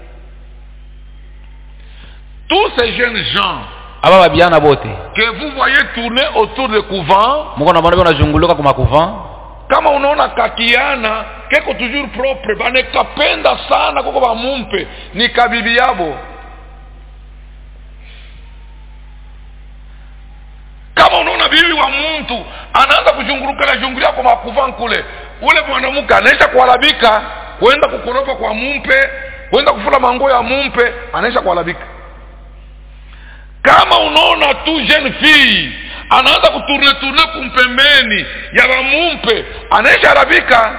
Tous ces jeunes gens Aba babiana bote que vous voyez tourner autour des couvents, muko na bana banazunguluka kwa makuvan, kama unaona kakiana keko toujours propre, banekapenda sana kuko bamumpe ni kabibi yabo. Kama unaona bibi wa mtu anaanza kujungulia kwa makuvan kule, ule mwanamke anaisha kuharabika, kwenda kukoropa kwa mumpe, kwenda kufula mango ya mumpe, anaisha kuharabika. Kama unaona tu jeune fille anaanza kutourner kumpembeni ya bamumpe, anaisha harabika.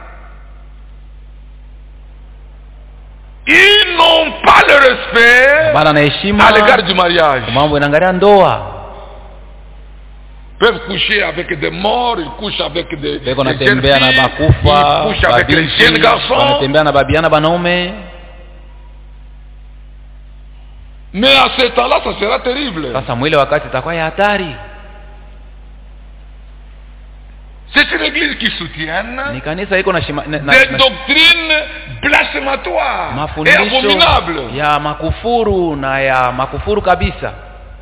Ils n'ont pas le respect bana na heshima à l'égard du mariage. mambo inaangalia ndoa. Peuvent coucher avec des morts, ils couchent avec des Beko jeunes filles, natembea na bakufa, ils couchent avec les babinti, jeunes garçons. wanatembea na babiana banaume. Mais à ce temps-là, ça sera terrible. Sasa mwile wakati itakuwa ya hatari. C'est une église qui soutient Ni kanisa iko na des doctrines blasphématoires et mafundisho abominables. ya makufuru na ya makufuru kabisa.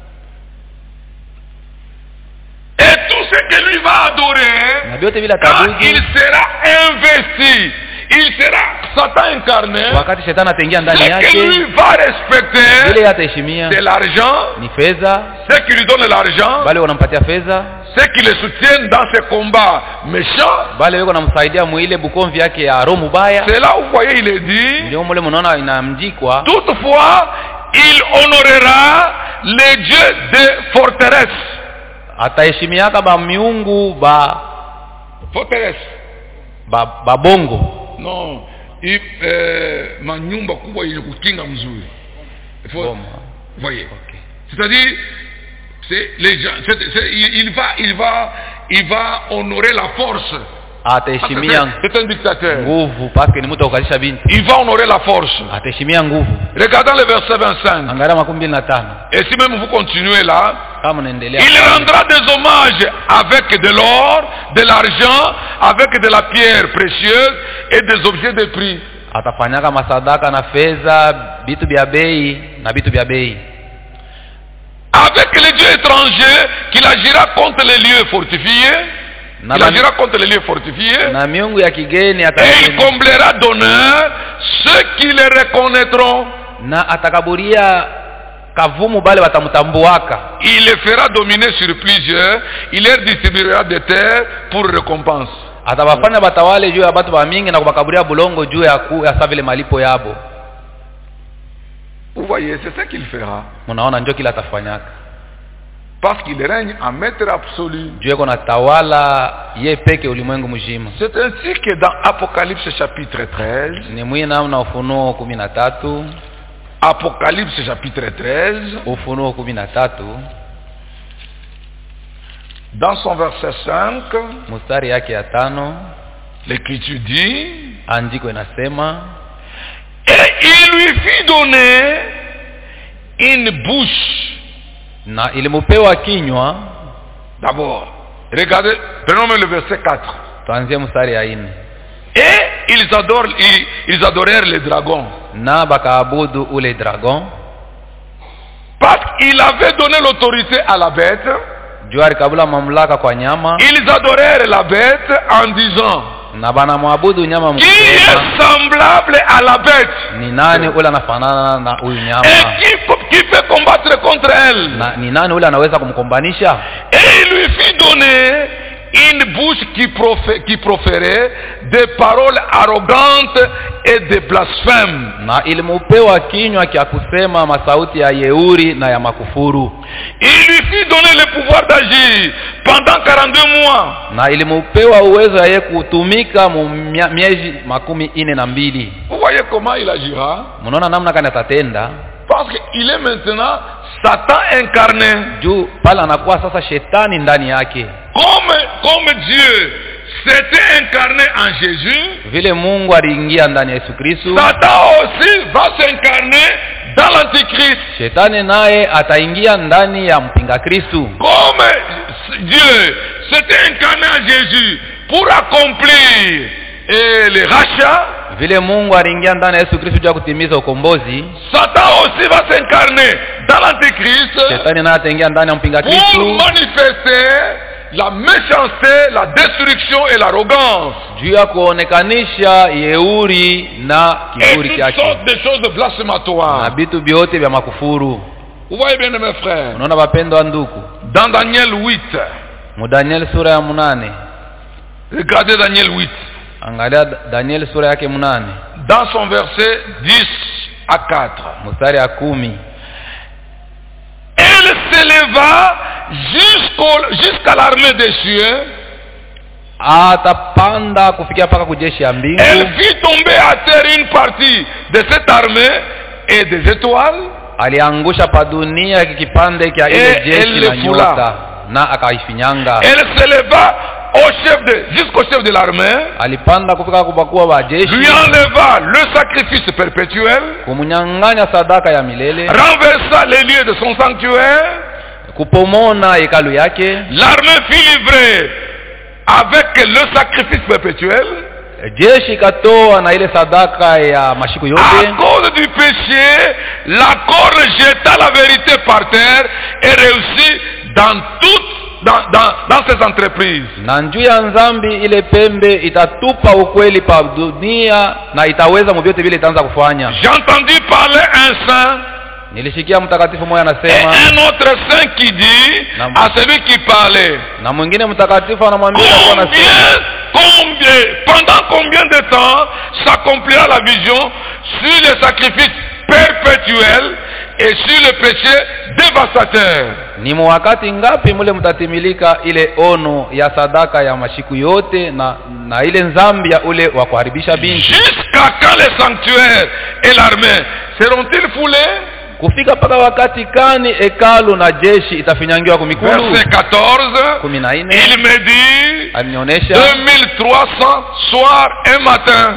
Et tout ce que lui va adorer, Na vyote vile quand atabudu il sera investi, il sera Satan incarné. wakati shetani ataingia ndani Ce que lui yake, va respecter, vile ataheshimia c'est l'argent. ni fedha, Ceux qui lui donnent l'argent, bali wanampatia fedha, ceux qui le soutiennent dans ses combats méchants. bali weko namsaidia mwile bukomvi yake ya roho mubaya. C'est là où vous voyez, il est dit, Ndio mule mnaona inamjikwa, toutefois, il honorera les dieux des forteresses. ataheshimiaka ba miungu Forteresse. ba bongo. Non, manyumba kubwa yenye kukinga mzuri. Boma. Voyez. Okay. C'est-à-dire, c'est les gens, il va honorer la force. Ataheshimia C'est un dictateur. nguvu parce que ni mtu akalisha binti. Il va honorer la force. Ataheshimia nguvu. Regardons le verset 25. Angalia 25. Et si même vous continuez là, Kama naendelea. il rendra des hommages avec de l'or, de l'argent, avec de la pierre précieuse et des objets de prix. Atafanyaka masadaka na fedha, vitu vya bei na vitu vya bei. Avec les dieux étrangers, qu'il agira contre les lieux fortifiés. Il agira contre les lieux fortifiés. Na miungu ya kigeni Et il comblera d'honneur ceux qui les reconnaîtront. na atakaburia kavumu bale watamtambuaka. Il les fera dominer sur plusieurs. Il leur distribuera des terres pour récompense. Atawafanya batawale juu ya batu ba mingi na kubakaburia bulongo juu ya savile malipo yabo. Vous voyez, c'est ça qu'il fera. Munaona ndio kila atafanyaka. Parce qu'il règne en maître absolu. Juu yako na tawala ye peke ulimwengu mzima. C'est ainsi que dans Apocalypse chapitre 13, Ni mwina na Ufunuo 13. Apocalypse chapitre 13, Ufunuo 13 dans son verset 5, mstari yake ya 5, l'écriture dit, andiko inasema, et il lui fit donner une bouche. na ilimupewa kinywa. D'abord, regardez, prenons le verset 4. Tuanzie mstari ya 4. Et ils adorèrent les dragons. Na bakaabudu ule dragon. Parce qu'il avait donné l'autorité à la bête. Juu alikabula mamlaka kwa nyama. Ils adorèrent la bête en disant, na banamwabudu nyama qui est semblable à la bête, ni nani ule anafanana na huyu nyama? et qui peut combattre contre elle. Na ni nani ule anaweza kumkombanisha? Et il lui fit donner une bouche qui proférait des paroles arrogantes et des blasphèmes. Na ilimupewa kinywa kia kusema masauti ya yeuri na ya makufuru. Il lui fit donner le pouvoir d'agir pendant 42 mois. Na ilimupewa uwezo ya yeye kutumika miezi 42. Vous voyez comment il agira? Mnaona namna gani atatenda? Parce qu'il est maintenant Satan incarné. Juu pala anakuwa sasa shetani ndani yake. Comme Dieu s'était incarné en Jésus, vile Mungu aliingia ndani ya Yesu Kristo, Satan aussi va s'incarner dans l'Antichrist. Shetani naye ataingia ndani ya mpinga Kristo. Comme Dieu s'était incarné en Jésus pour accomplir le rachat, vile Mungu aliingia ndani ya Yesu Kristo ili kutimiza ukombozi, Satan aussi va s'incarner dans l'Antichrist. Shetani naye ataingia ndani ya mpinga Kristo pour manifester la méchanceté, la destruction et l'arrogance. Juu ya kuonekanisha yeuri na kiburi chake. chake. Et toutes sortes de choses blasphématoires. Na vitu vyote vya makufuru. Vous voyez bien mes frères. Unaona wapendwa ndugu. Dans Daniel 8. Mu Daniel sura ya 8. Regardez Daniel 8. Angalia Daniel sura yake 8. Dans son verset 10 à 4. Mstari ya 10. Elle s'éleva jusqu'à l'armée des cieux. Atapanda kufikia paka kujeshi ya mbingu. Elle vit tomber à terre une partie de cette armée et des étoiles. Aliangusha pa dunia kipande cha ile jeshi na nyota na akaifinyanga. Elle s'éleva jusqu'au chef de l'armée. Alipanda kufika kubakuwa wa jeshi. Lui enleva le sacrifice perpétuel. Kumunyang'anya sadaka ya milele. Renversa les lieux de son sanctuaire. Kupomona hekalu yake. L'armée fut livrée avec le sacrifice perpétuel. Jeshi katoa na ile sadaka ya mashiku yote. À cause du péché, la corne jeta la vérité par terre et réussit dans ses entreprises. Na njuu ya nzambi ile pembe itatupa ukweli pa dunia na itaweza mvyote vile itaanza kufanya. J'ai entendu parler un saint. Nilishikia mtakatifu mmoja anasema. Et un autre saint qui dit à celui qui parlait. Na mwingine mtakatifu anamwambia pendant combien de temps s'accomplira la vision sur le sacrifice perpétuel et sur le péché dévastateur? Ni wakati ngapi mule mtatimilika ile ono ya sadaka ya mashiku yote na ile nzambi ya ule wa kuharibisha binti? Jusqu'à quand les sanctuaires et l'armée seront-ils foulés? Kufika paka wakati kani hekalu na jeshi itafinyangiwa kumikulu? Verset 14. 14. Il me dit alinionyesha 2300 soir et matin.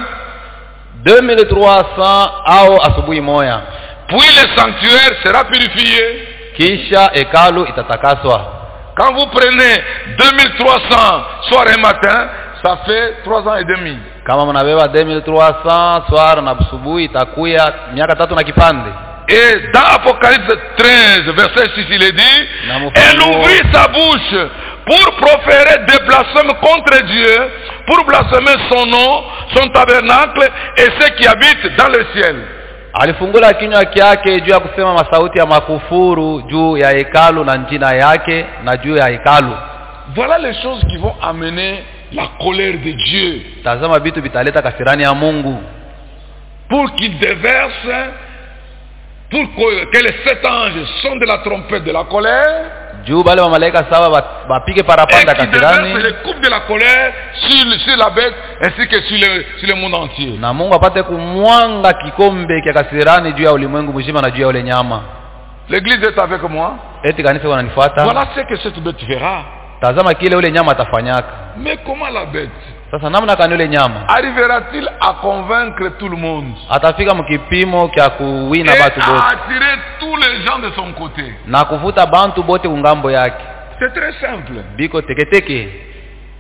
2300 au asubuhi moja. Puis le sanctuaire sera purifié. Kisha hekalu itatakaswa. Quand vous prenez 2300 soir et matin, ça fait 3 ans et demi. Kama mnabeba 2300 soir na asubuhi itakuya miaka 3 na kipande. Et dans Apocalypse 13 verset 6 il est dit, elle ouvrit sa bouche pour proférer des blasphèmes contre Dieu, pour blasphémer son nom, son tabernacle et ceux qui habitent dans le ciel. Alifungula kinywa chake juu ya kusema masauti ya makufuru juu ya hekalu na njina yake na juu ya hekalu. Voilà les choses qui vont amener la colère de Dieu. Tazama vitu vitaleta kasirani ya Mungu. Pour qu'il déverse, pour que les 7 anges sonne de la trompette de la colère. Juu bale malaika sawa bapige parapanda kasirani. Et qui déverse les coupes de la colère sur la bête ainsi que sur le monde entier. Na Mungu apate kumwanga kikombe kia kasirani juu ya ulimwengu mzima na juu ya ule nyama. L'église est avec moi. Eti kanisa wananifuata. Voilà ce que cette bête verra. Tazama kile ule nyama atafanyaka. Mais comment la bête sasa namna kani ule nyama arrivera-t-il à convaincre tout le monde? Atafika mkipimo kia kuwina batu bote. Et à attirer tous les gens de son côté. Na kuvuta bantu bote kungambo yake. C'est très simple. Biko teketeke.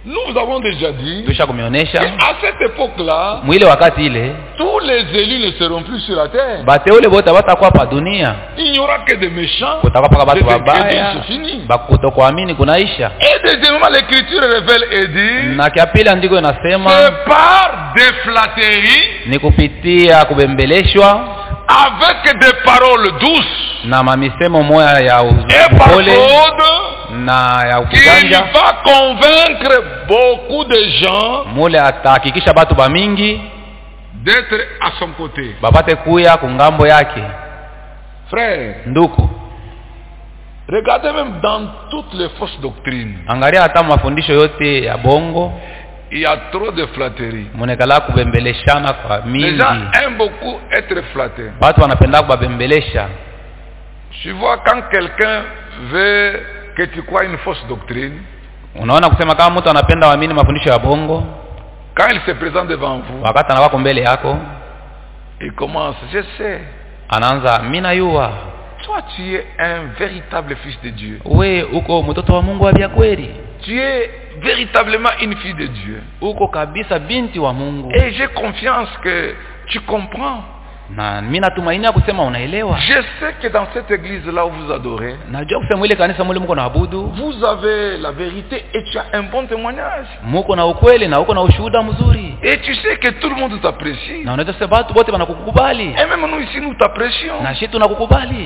Nous avons déjà dit tusha kumionesha qu'à cette époque-là, mwile wakati ile tous les élus ne seront plus sur la terre. bateule bote batakuwa pa dunia, Il n'y aura que des méchants. kutakuwa paka batu Des babaya, incrédules, c'est fini. bakutokuamini kunaisha. Et deuxièmement, l'écriture révèle et dit, Na kia pili andiko inasema c'est par des flatteries, ni kupitia kubembeleshwa avec des paroles douces na mamisemo moya ya et par upole fraude, na ya qu'il ukujanja, va convaincre beaucoup de gens mule atahakikisha batu bamingi d'être à son côté. bapate kuya kungambo yake. Frère, Nduku, regardez même dans toutes les fausses doctrines, angalia hata mafundisho yote ya bongo il y a trop de flatteries. munekala kubembeleshana kwa Les gens mingi, aiment beaucoup être flattés. watu wanapenda kubabembelesha. Tu vois, quand quelqu'un veut que tu crois une fausse doctrine, Unaona kusema kama mtu anapenda waamini mafundisho ya bongo, quand il se présente devant vous, wakati anakuwa mbele yako il commence, je sais, anaanza mina yua toi tu es un véritable fils de Dieu. we uko mtoto wa Mungu wa vya kweli, Tu es véritablement une fille de Dieu. uko kabisa binti wa Mungu, Et j'ai confiance que tu comprends. na mimi natumainia kusema unaelewa. Je sais que dans cette église-là où vous adorez, Najua kusema ile kanisa mule mko na abudu, vous avez la vérité et tu as un bon témoignage. muko na ukweli na uko na ushuhuda mzuri, Et tu sais que tout le monde t'apprécie. na unaweza sema watu wote wanakukubali, Et même nous ici, nous t'apprécions. na sisi tunakukubali.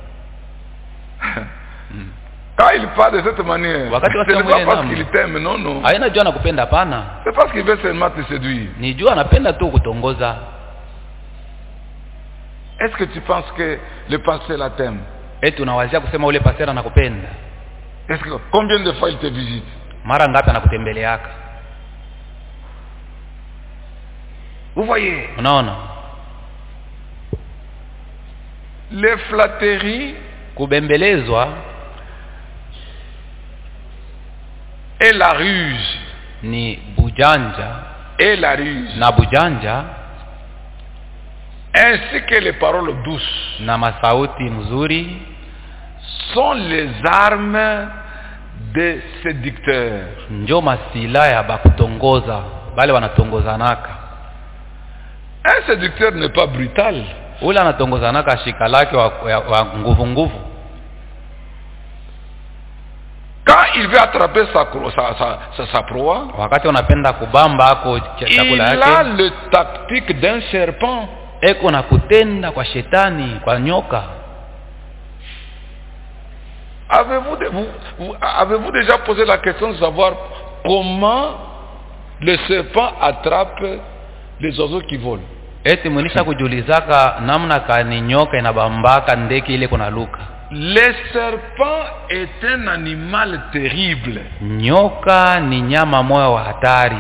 Quand il parle de cette manière, Wakati ce wasema n'est pas ile parce namna, qu'il t'aime, non, non. haina jua nakupenda, hapana, C'est parce qu'il veut seulement te séduire. ni jua anapenda tu kutongoza. Est-ce que tu penses que le pasteur la t'aime? Eti unawazia kusema ule pasera anakupenda? Est-ce que combien de fois il te visite? Mara ngapi anakutembeleaka? Vous voyez, Unaona, les flatteries kubembelezwa et la ruse, ni bujanja et la ruse, na bujanja ainsi que les paroles douces, na masauti mzuri sont les armes des séducteurs. njo masila ya bakutongoza, bale wanatongozanaka. Un séducteur n'est pas brutal. Ule anatongozanaka shika lake wa nguvu nguvu. Quand il veut attraper sa proie, Wakati unapenda kubamba ako il chakula a yake, le tactique d'un serpent. eko na kutenda kwa shetani, kwa nyoka. Avez-vous déjà posé la question de savoir comment le serpent attrape les oiseaux qui volent? Eti mwisha kujulizaka namna kani nyoka inabambaka ndeke ile kuna luka. Le serpent est un animal terrible. Nyoka ni nyama moyo wa hatari.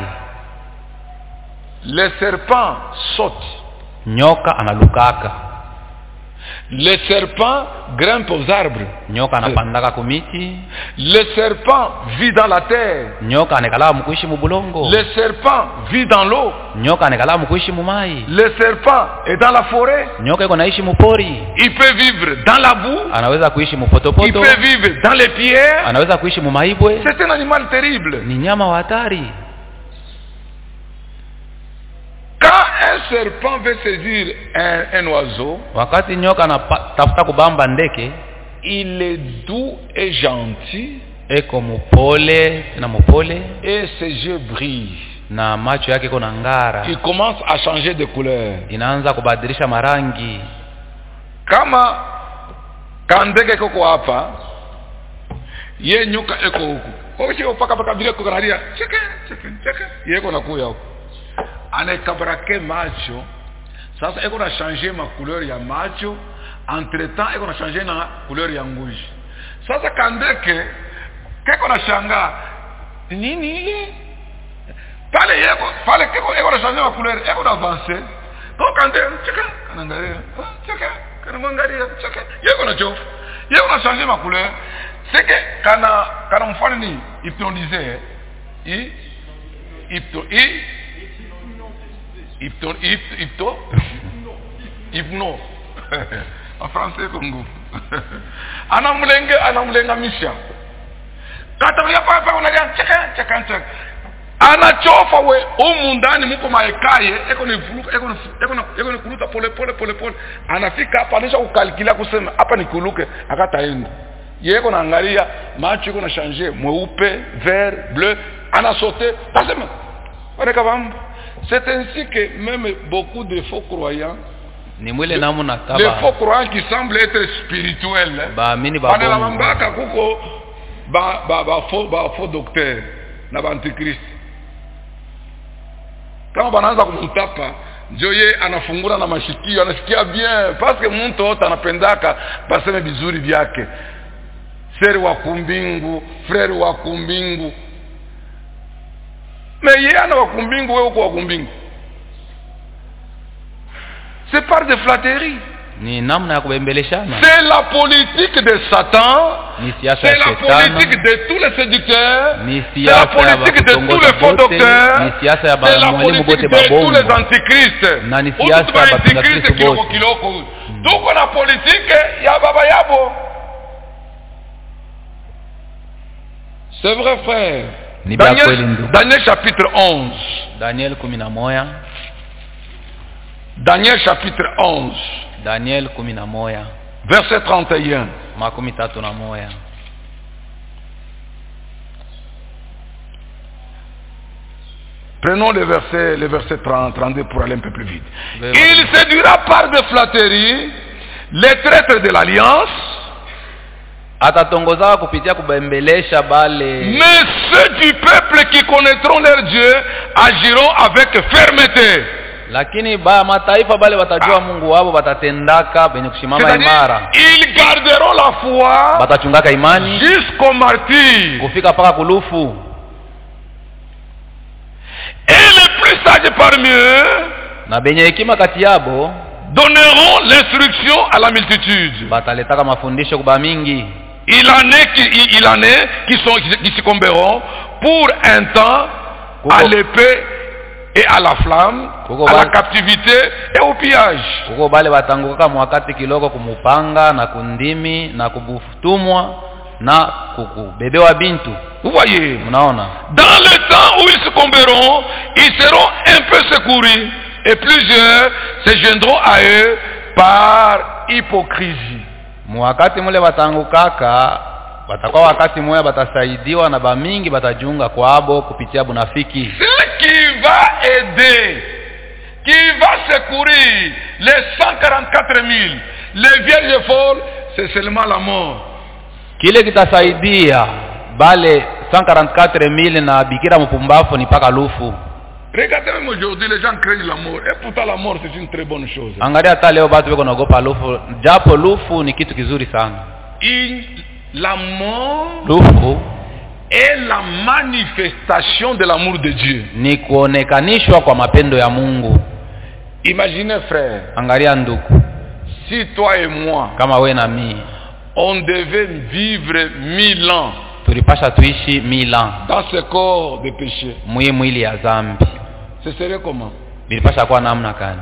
Le serpent saute. Nyoka analukaka. Le serpent grimpe aux arbres. Nyoka anapandaka kumiti. Le serpent vit dans la terre. Nyoka anekala mkuishi mubulongo. Le serpent vit dans l'eau. Nyoka anekala mkuishi mumai. Le serpent est dans la forêt. Nyoka yuko naishi mupori. Il peut vivre dans la boue. Anaweza kuishi Il mupotopoto. peut vivre dans les pierres. Anaweza kuishi mumaibwe. C'est un animal terrible. Ni nyama wa hatari. Quand un serpent veut saisir un oiseau, Wakati nyoka anatafuta kubamba ndeke, il est doux et gentil eko mupole na mupole, et ses yeux brillent. na macho yake iko na ngara, Il commence à changer de couleur. inaanza kubadilisha marangi. Kama kandege koko hapa, ye nyoka eko huku. Oche upaka paka vile kukanaria, cheke, cheke, cheke. Ye eko nakuya huku. Anekabrake macho. Sasa eko na changer ma couleur ya macho. Entre temps eko na changer na couleur ya nguji. Sasa kandeke keko na shanga nini ile? Pale yeko, pale keko eko na changer ma couleur, eko na avancer. Donc kandeke cheke, kanangalia, cheke, kanamwangalia, cheke. Yeko na chofu. Yeko na changer ma couleur. C'est que kana mfano ni hypnotisé. Hypno. En français Congo. Anamulenga misha. Katamulia papa unalia cheka. anachofa we umundani muko maekaye eko ni kuluta pole anafika hapa anisha kukalkilia kusema hapa ni kuluke akataenda yeko naangalia macho yeko na changer mweupe vert bleu anasote tasema waneka bamba. C'est ainsi que même beaucoup de faux croyants, ni mwile namuna taba les faux croyants qui semblent être spirituels, baamini ba bongo bambaka kuko ba faux docteur na ba antichrist. Kama banaanza kumtapa ndio yeye anafungura na mashikio anasikia bien parce que mtu wote anapendaka baseme bizuri vyake. Seri wa kumbingu, frère wa kumbingu. Mais yeye ana wa kumbingu wewe uko wa kumbingu. C'est par des flatteries. Ni namna ya kubembeleshana. C'est la politique de Satan. C'est la politique de tous les séducteurs. C'est la politique de tous les faux docteurs. C'est la politique de tous les antichrists. Donc on a politique ya baba yabo. C'est vrai frère. Daniel chapitre 11. Daniel 11. Daniel chapitre 11. Daniel 11. Verset 31. Makumi tatu na moya. Prenons le verset 32 pour aller un peu plus vite. Il séduira par des flatteries les traîtres de l'alliance. Atatongoza kupitia kubembelesha bale. Mais ceux du peuple qui connaîtront leur Dieu agiront avec fermeté. Lakini ba mataifa bale watajua Mungu wao watatendaka benye kushimama imara. Ils garderont la foi. Batachungaka imani jusqu'au martyr. Kufika paka kulufu. Et les plus sages parmi eux, na benye hekima kati yabo, donneront l'instruction à la multitude. Bataletaka mafundisho kwa mingi. Il en est qui succomberont pour un temps à l'épée et à la flamme, à la captivité et au pillage. Kuko bale batanguka mwakati kiloko kumupanga na kundimi na kubufutumwa na kukubebewa bintu. Vous voyez? Unaona? Dans le temps où ils succomberont, ils seront un peu secourus et plusieurs se joindront à eux par hypocrisie. Mwakati mule batangukaka batakuwa wakati moya batasaidiwa na bamingi batajiunga kwabo kupitia bunafiki. Ce qui va aider, qui va secourir les 144 000, les vierges folles, c'est seulement la mort. Kile kitasaidia bale 144,000 na bikira mpumbafu ni paka lufu. Regardez même aujourd'hui, les gens craignent la mort. Et pourtant la mort c'est une très bonne chose. Angalia hata leo watu wako naogopa lufu, japo lufu ni kitu kizuri sana. La mort lufu est la manifestation de l'amour de Dieu. Ni kuonekanishwa kwa mapendo ya Mungu. Imaginez frère. Angalia ndugu. Si toi et moi, kama wewe na mimi, on devait vivre 1000 ans. Tulipasha tuishi 1000 ans. Dans ce corps de péché. Mwili ya dhambi. Ce serait comment? Bilipasha kwa namna gani?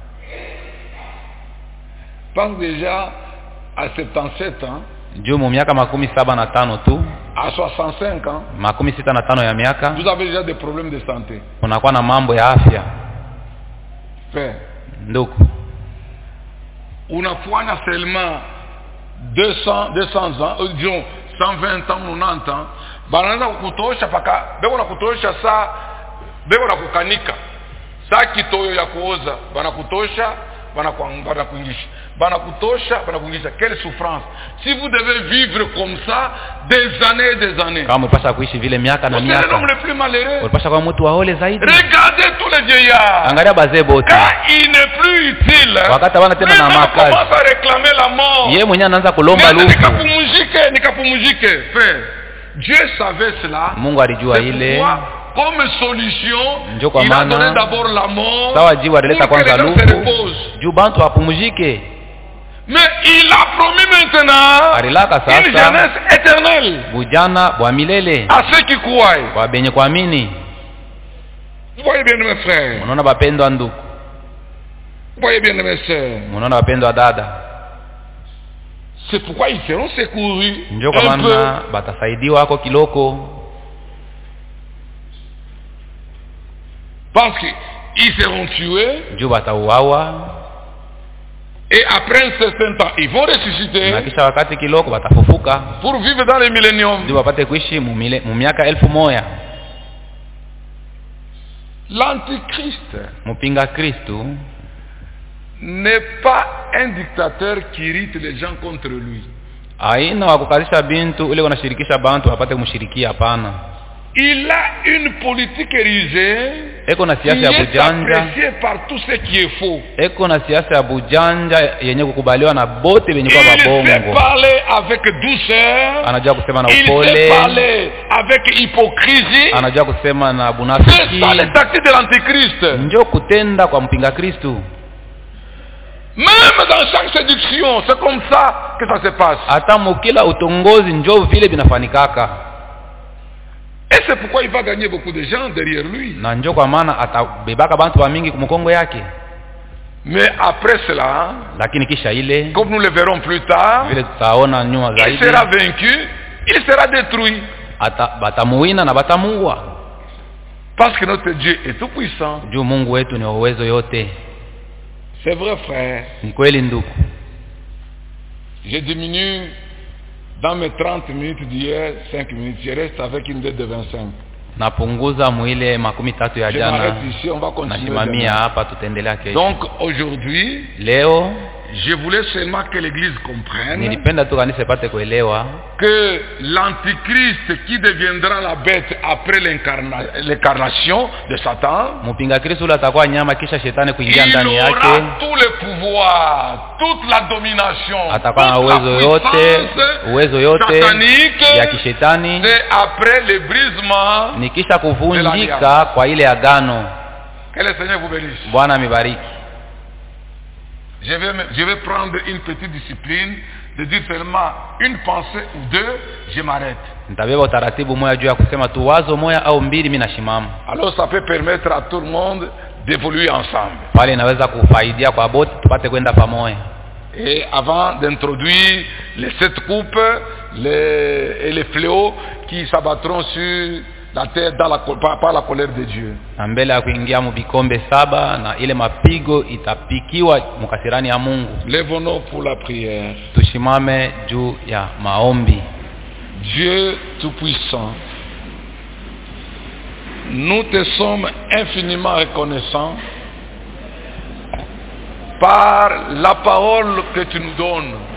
Pense déjà à 77 ans. Juu miaka 75 tu. À 65 ans. 65 ya miaka. Vous avez déjà des problèmes de santé. Unakuwa na mambo ya afya. Frère. Ndugu. Unafanya seulement 200 ans, disons 120 ans, 90 ans. Banaanza kukutosha paka beko na kutosha saa beko na kukanika saa kitoyo ya kuoza banakutosha banakuingisha banakuingisha. Quelle souffrance si vous devez vivre comme ça des années et des années. Kama unapaswa kuishi vile miaka na miaka, c'est l'homme le plus malheureux. Unapaswa kuwa mtu waole zaidi. Regardez tous les vieillards. Angalia bazee bote. Il n'est plus utile. Wakati wana tena na makazi. Il commence à réclamer la mort. Yeye mwenyewe anaanza kulomba lufu. Nikapumzike frère. Dieu savait cela. Mungu alijua ile. Comme solution, il a donné d'abord la mort. Sawa jiwa alileta kwanza lufu. Juu bantu wapumzike. Mais il a promis maintenant une jeunesse éternelle. Bujana bwa milele. À ceux qui croient. Kwa benye kuamini. Vous voyez bien mes frères. Unaona bapendwa ndugu. Vous voyez bien mes sœurs. Unaona bapendwa dada. C'est pourquoi ils seront secourus. Ndio kwa maana batasaidiwa wako kiloko. Parce qu'ils seront tués. juu watauawa, Et après un certain temps, ils vont ressusciter. na kisha wakati kiloko watafufuka Pour vivre dans le millénium. juu wapate kuishi mu miaka 1000. L'antichrist Mpinga Kristu n'est pas un dictateur qui irrite les gens contre lui. aina wa kukalisha bintu ule wanashirikisha bantu wapate kumshirikia, hapana. Il a une politique érigée Eko na qui siasa ya est bujanja, appréciée par tout ce qui est faux. eko na siasa ya bujanja yenye kukubaliwa na bote wenye kwa Il sait babongo. parler avec douceur. Anajua kusema na Il sait upole, parler avec hypocrisie. anajua kusema na C'est bunafiki. ça les tactiques de l'antichrist. Njo kutenda kwa mpinga Kristu. Même dans chaque séduction, c'est comme ça que ça se passe. Hata mukila utongozi njo vile binafanikaka. Et c'est pourquoi il va gagner beaucoup de gens derrière lui. Na njo kwa maana atabebaka bantu wa mingi kumukongo yake. Mais après cela, Lakini kisha ile, comme nous le verrons plus tard, vile tutaona nyuma il zaidi, sera vaincu, il sera détruit. batamuwina na batamuua. Parce que notre Dieu est tout puissant. Juu Mungu wetu ni uwezo yote. C'est vrai, frère. Ni kweli ndugu. Je diminue dans mes 30 minutes d'hier, 5 minutes. Je reste avec une dette de 25. Napunguza mwile 13 ya Je jana. m'arrête ici, on va continuer. Nasimamia demain. hapa, tutaendelea kesho. Donc aujourd'hui, Leo je voulais seulement que l'Église comprenne nilipenda tu kanisa ipate kuelewa que l'antichrist qui deviendra la bête après l'incarnation de Satan, mpinga Kristo ule atakuwa nyama kisha shetani kuingia il ndani aura yake, tout le pouvoir, toute la domination, atakuwa na toute la uwezo puissance yote satanique. ya kishetani. C'est après le brisement. Ni kisha kuvunjika kwa ile agano. Que le Seigneur vous bénisse. Bwana mibariki. Je vais prendre une petite discipline de dire seulement une pensée ou deux, je m'arrête. Nitabeba utaratibu moja juu ya kusema tu wazo moja au mbili, mimi nashimama. Alors ça peut permettre à tout le monde d'évoluer ensemble. Pale inaweza kufaidia kwa bote tupate kwenda pamoja. Et avant d'introduire les 7 coupes et les fléaux qui s'abattront sur la terre par la colère de Dieu. Na mbele ya kuingia mu vikombe 7 na ile mapigo itapikiwa mukasirani ya Mungu. Lèvons-nous pour la prière. Tushimame juu ya maombi. Dieu tout-puissant, nous te sommes infiniment reconnaissants par la parole que tu nous donnes.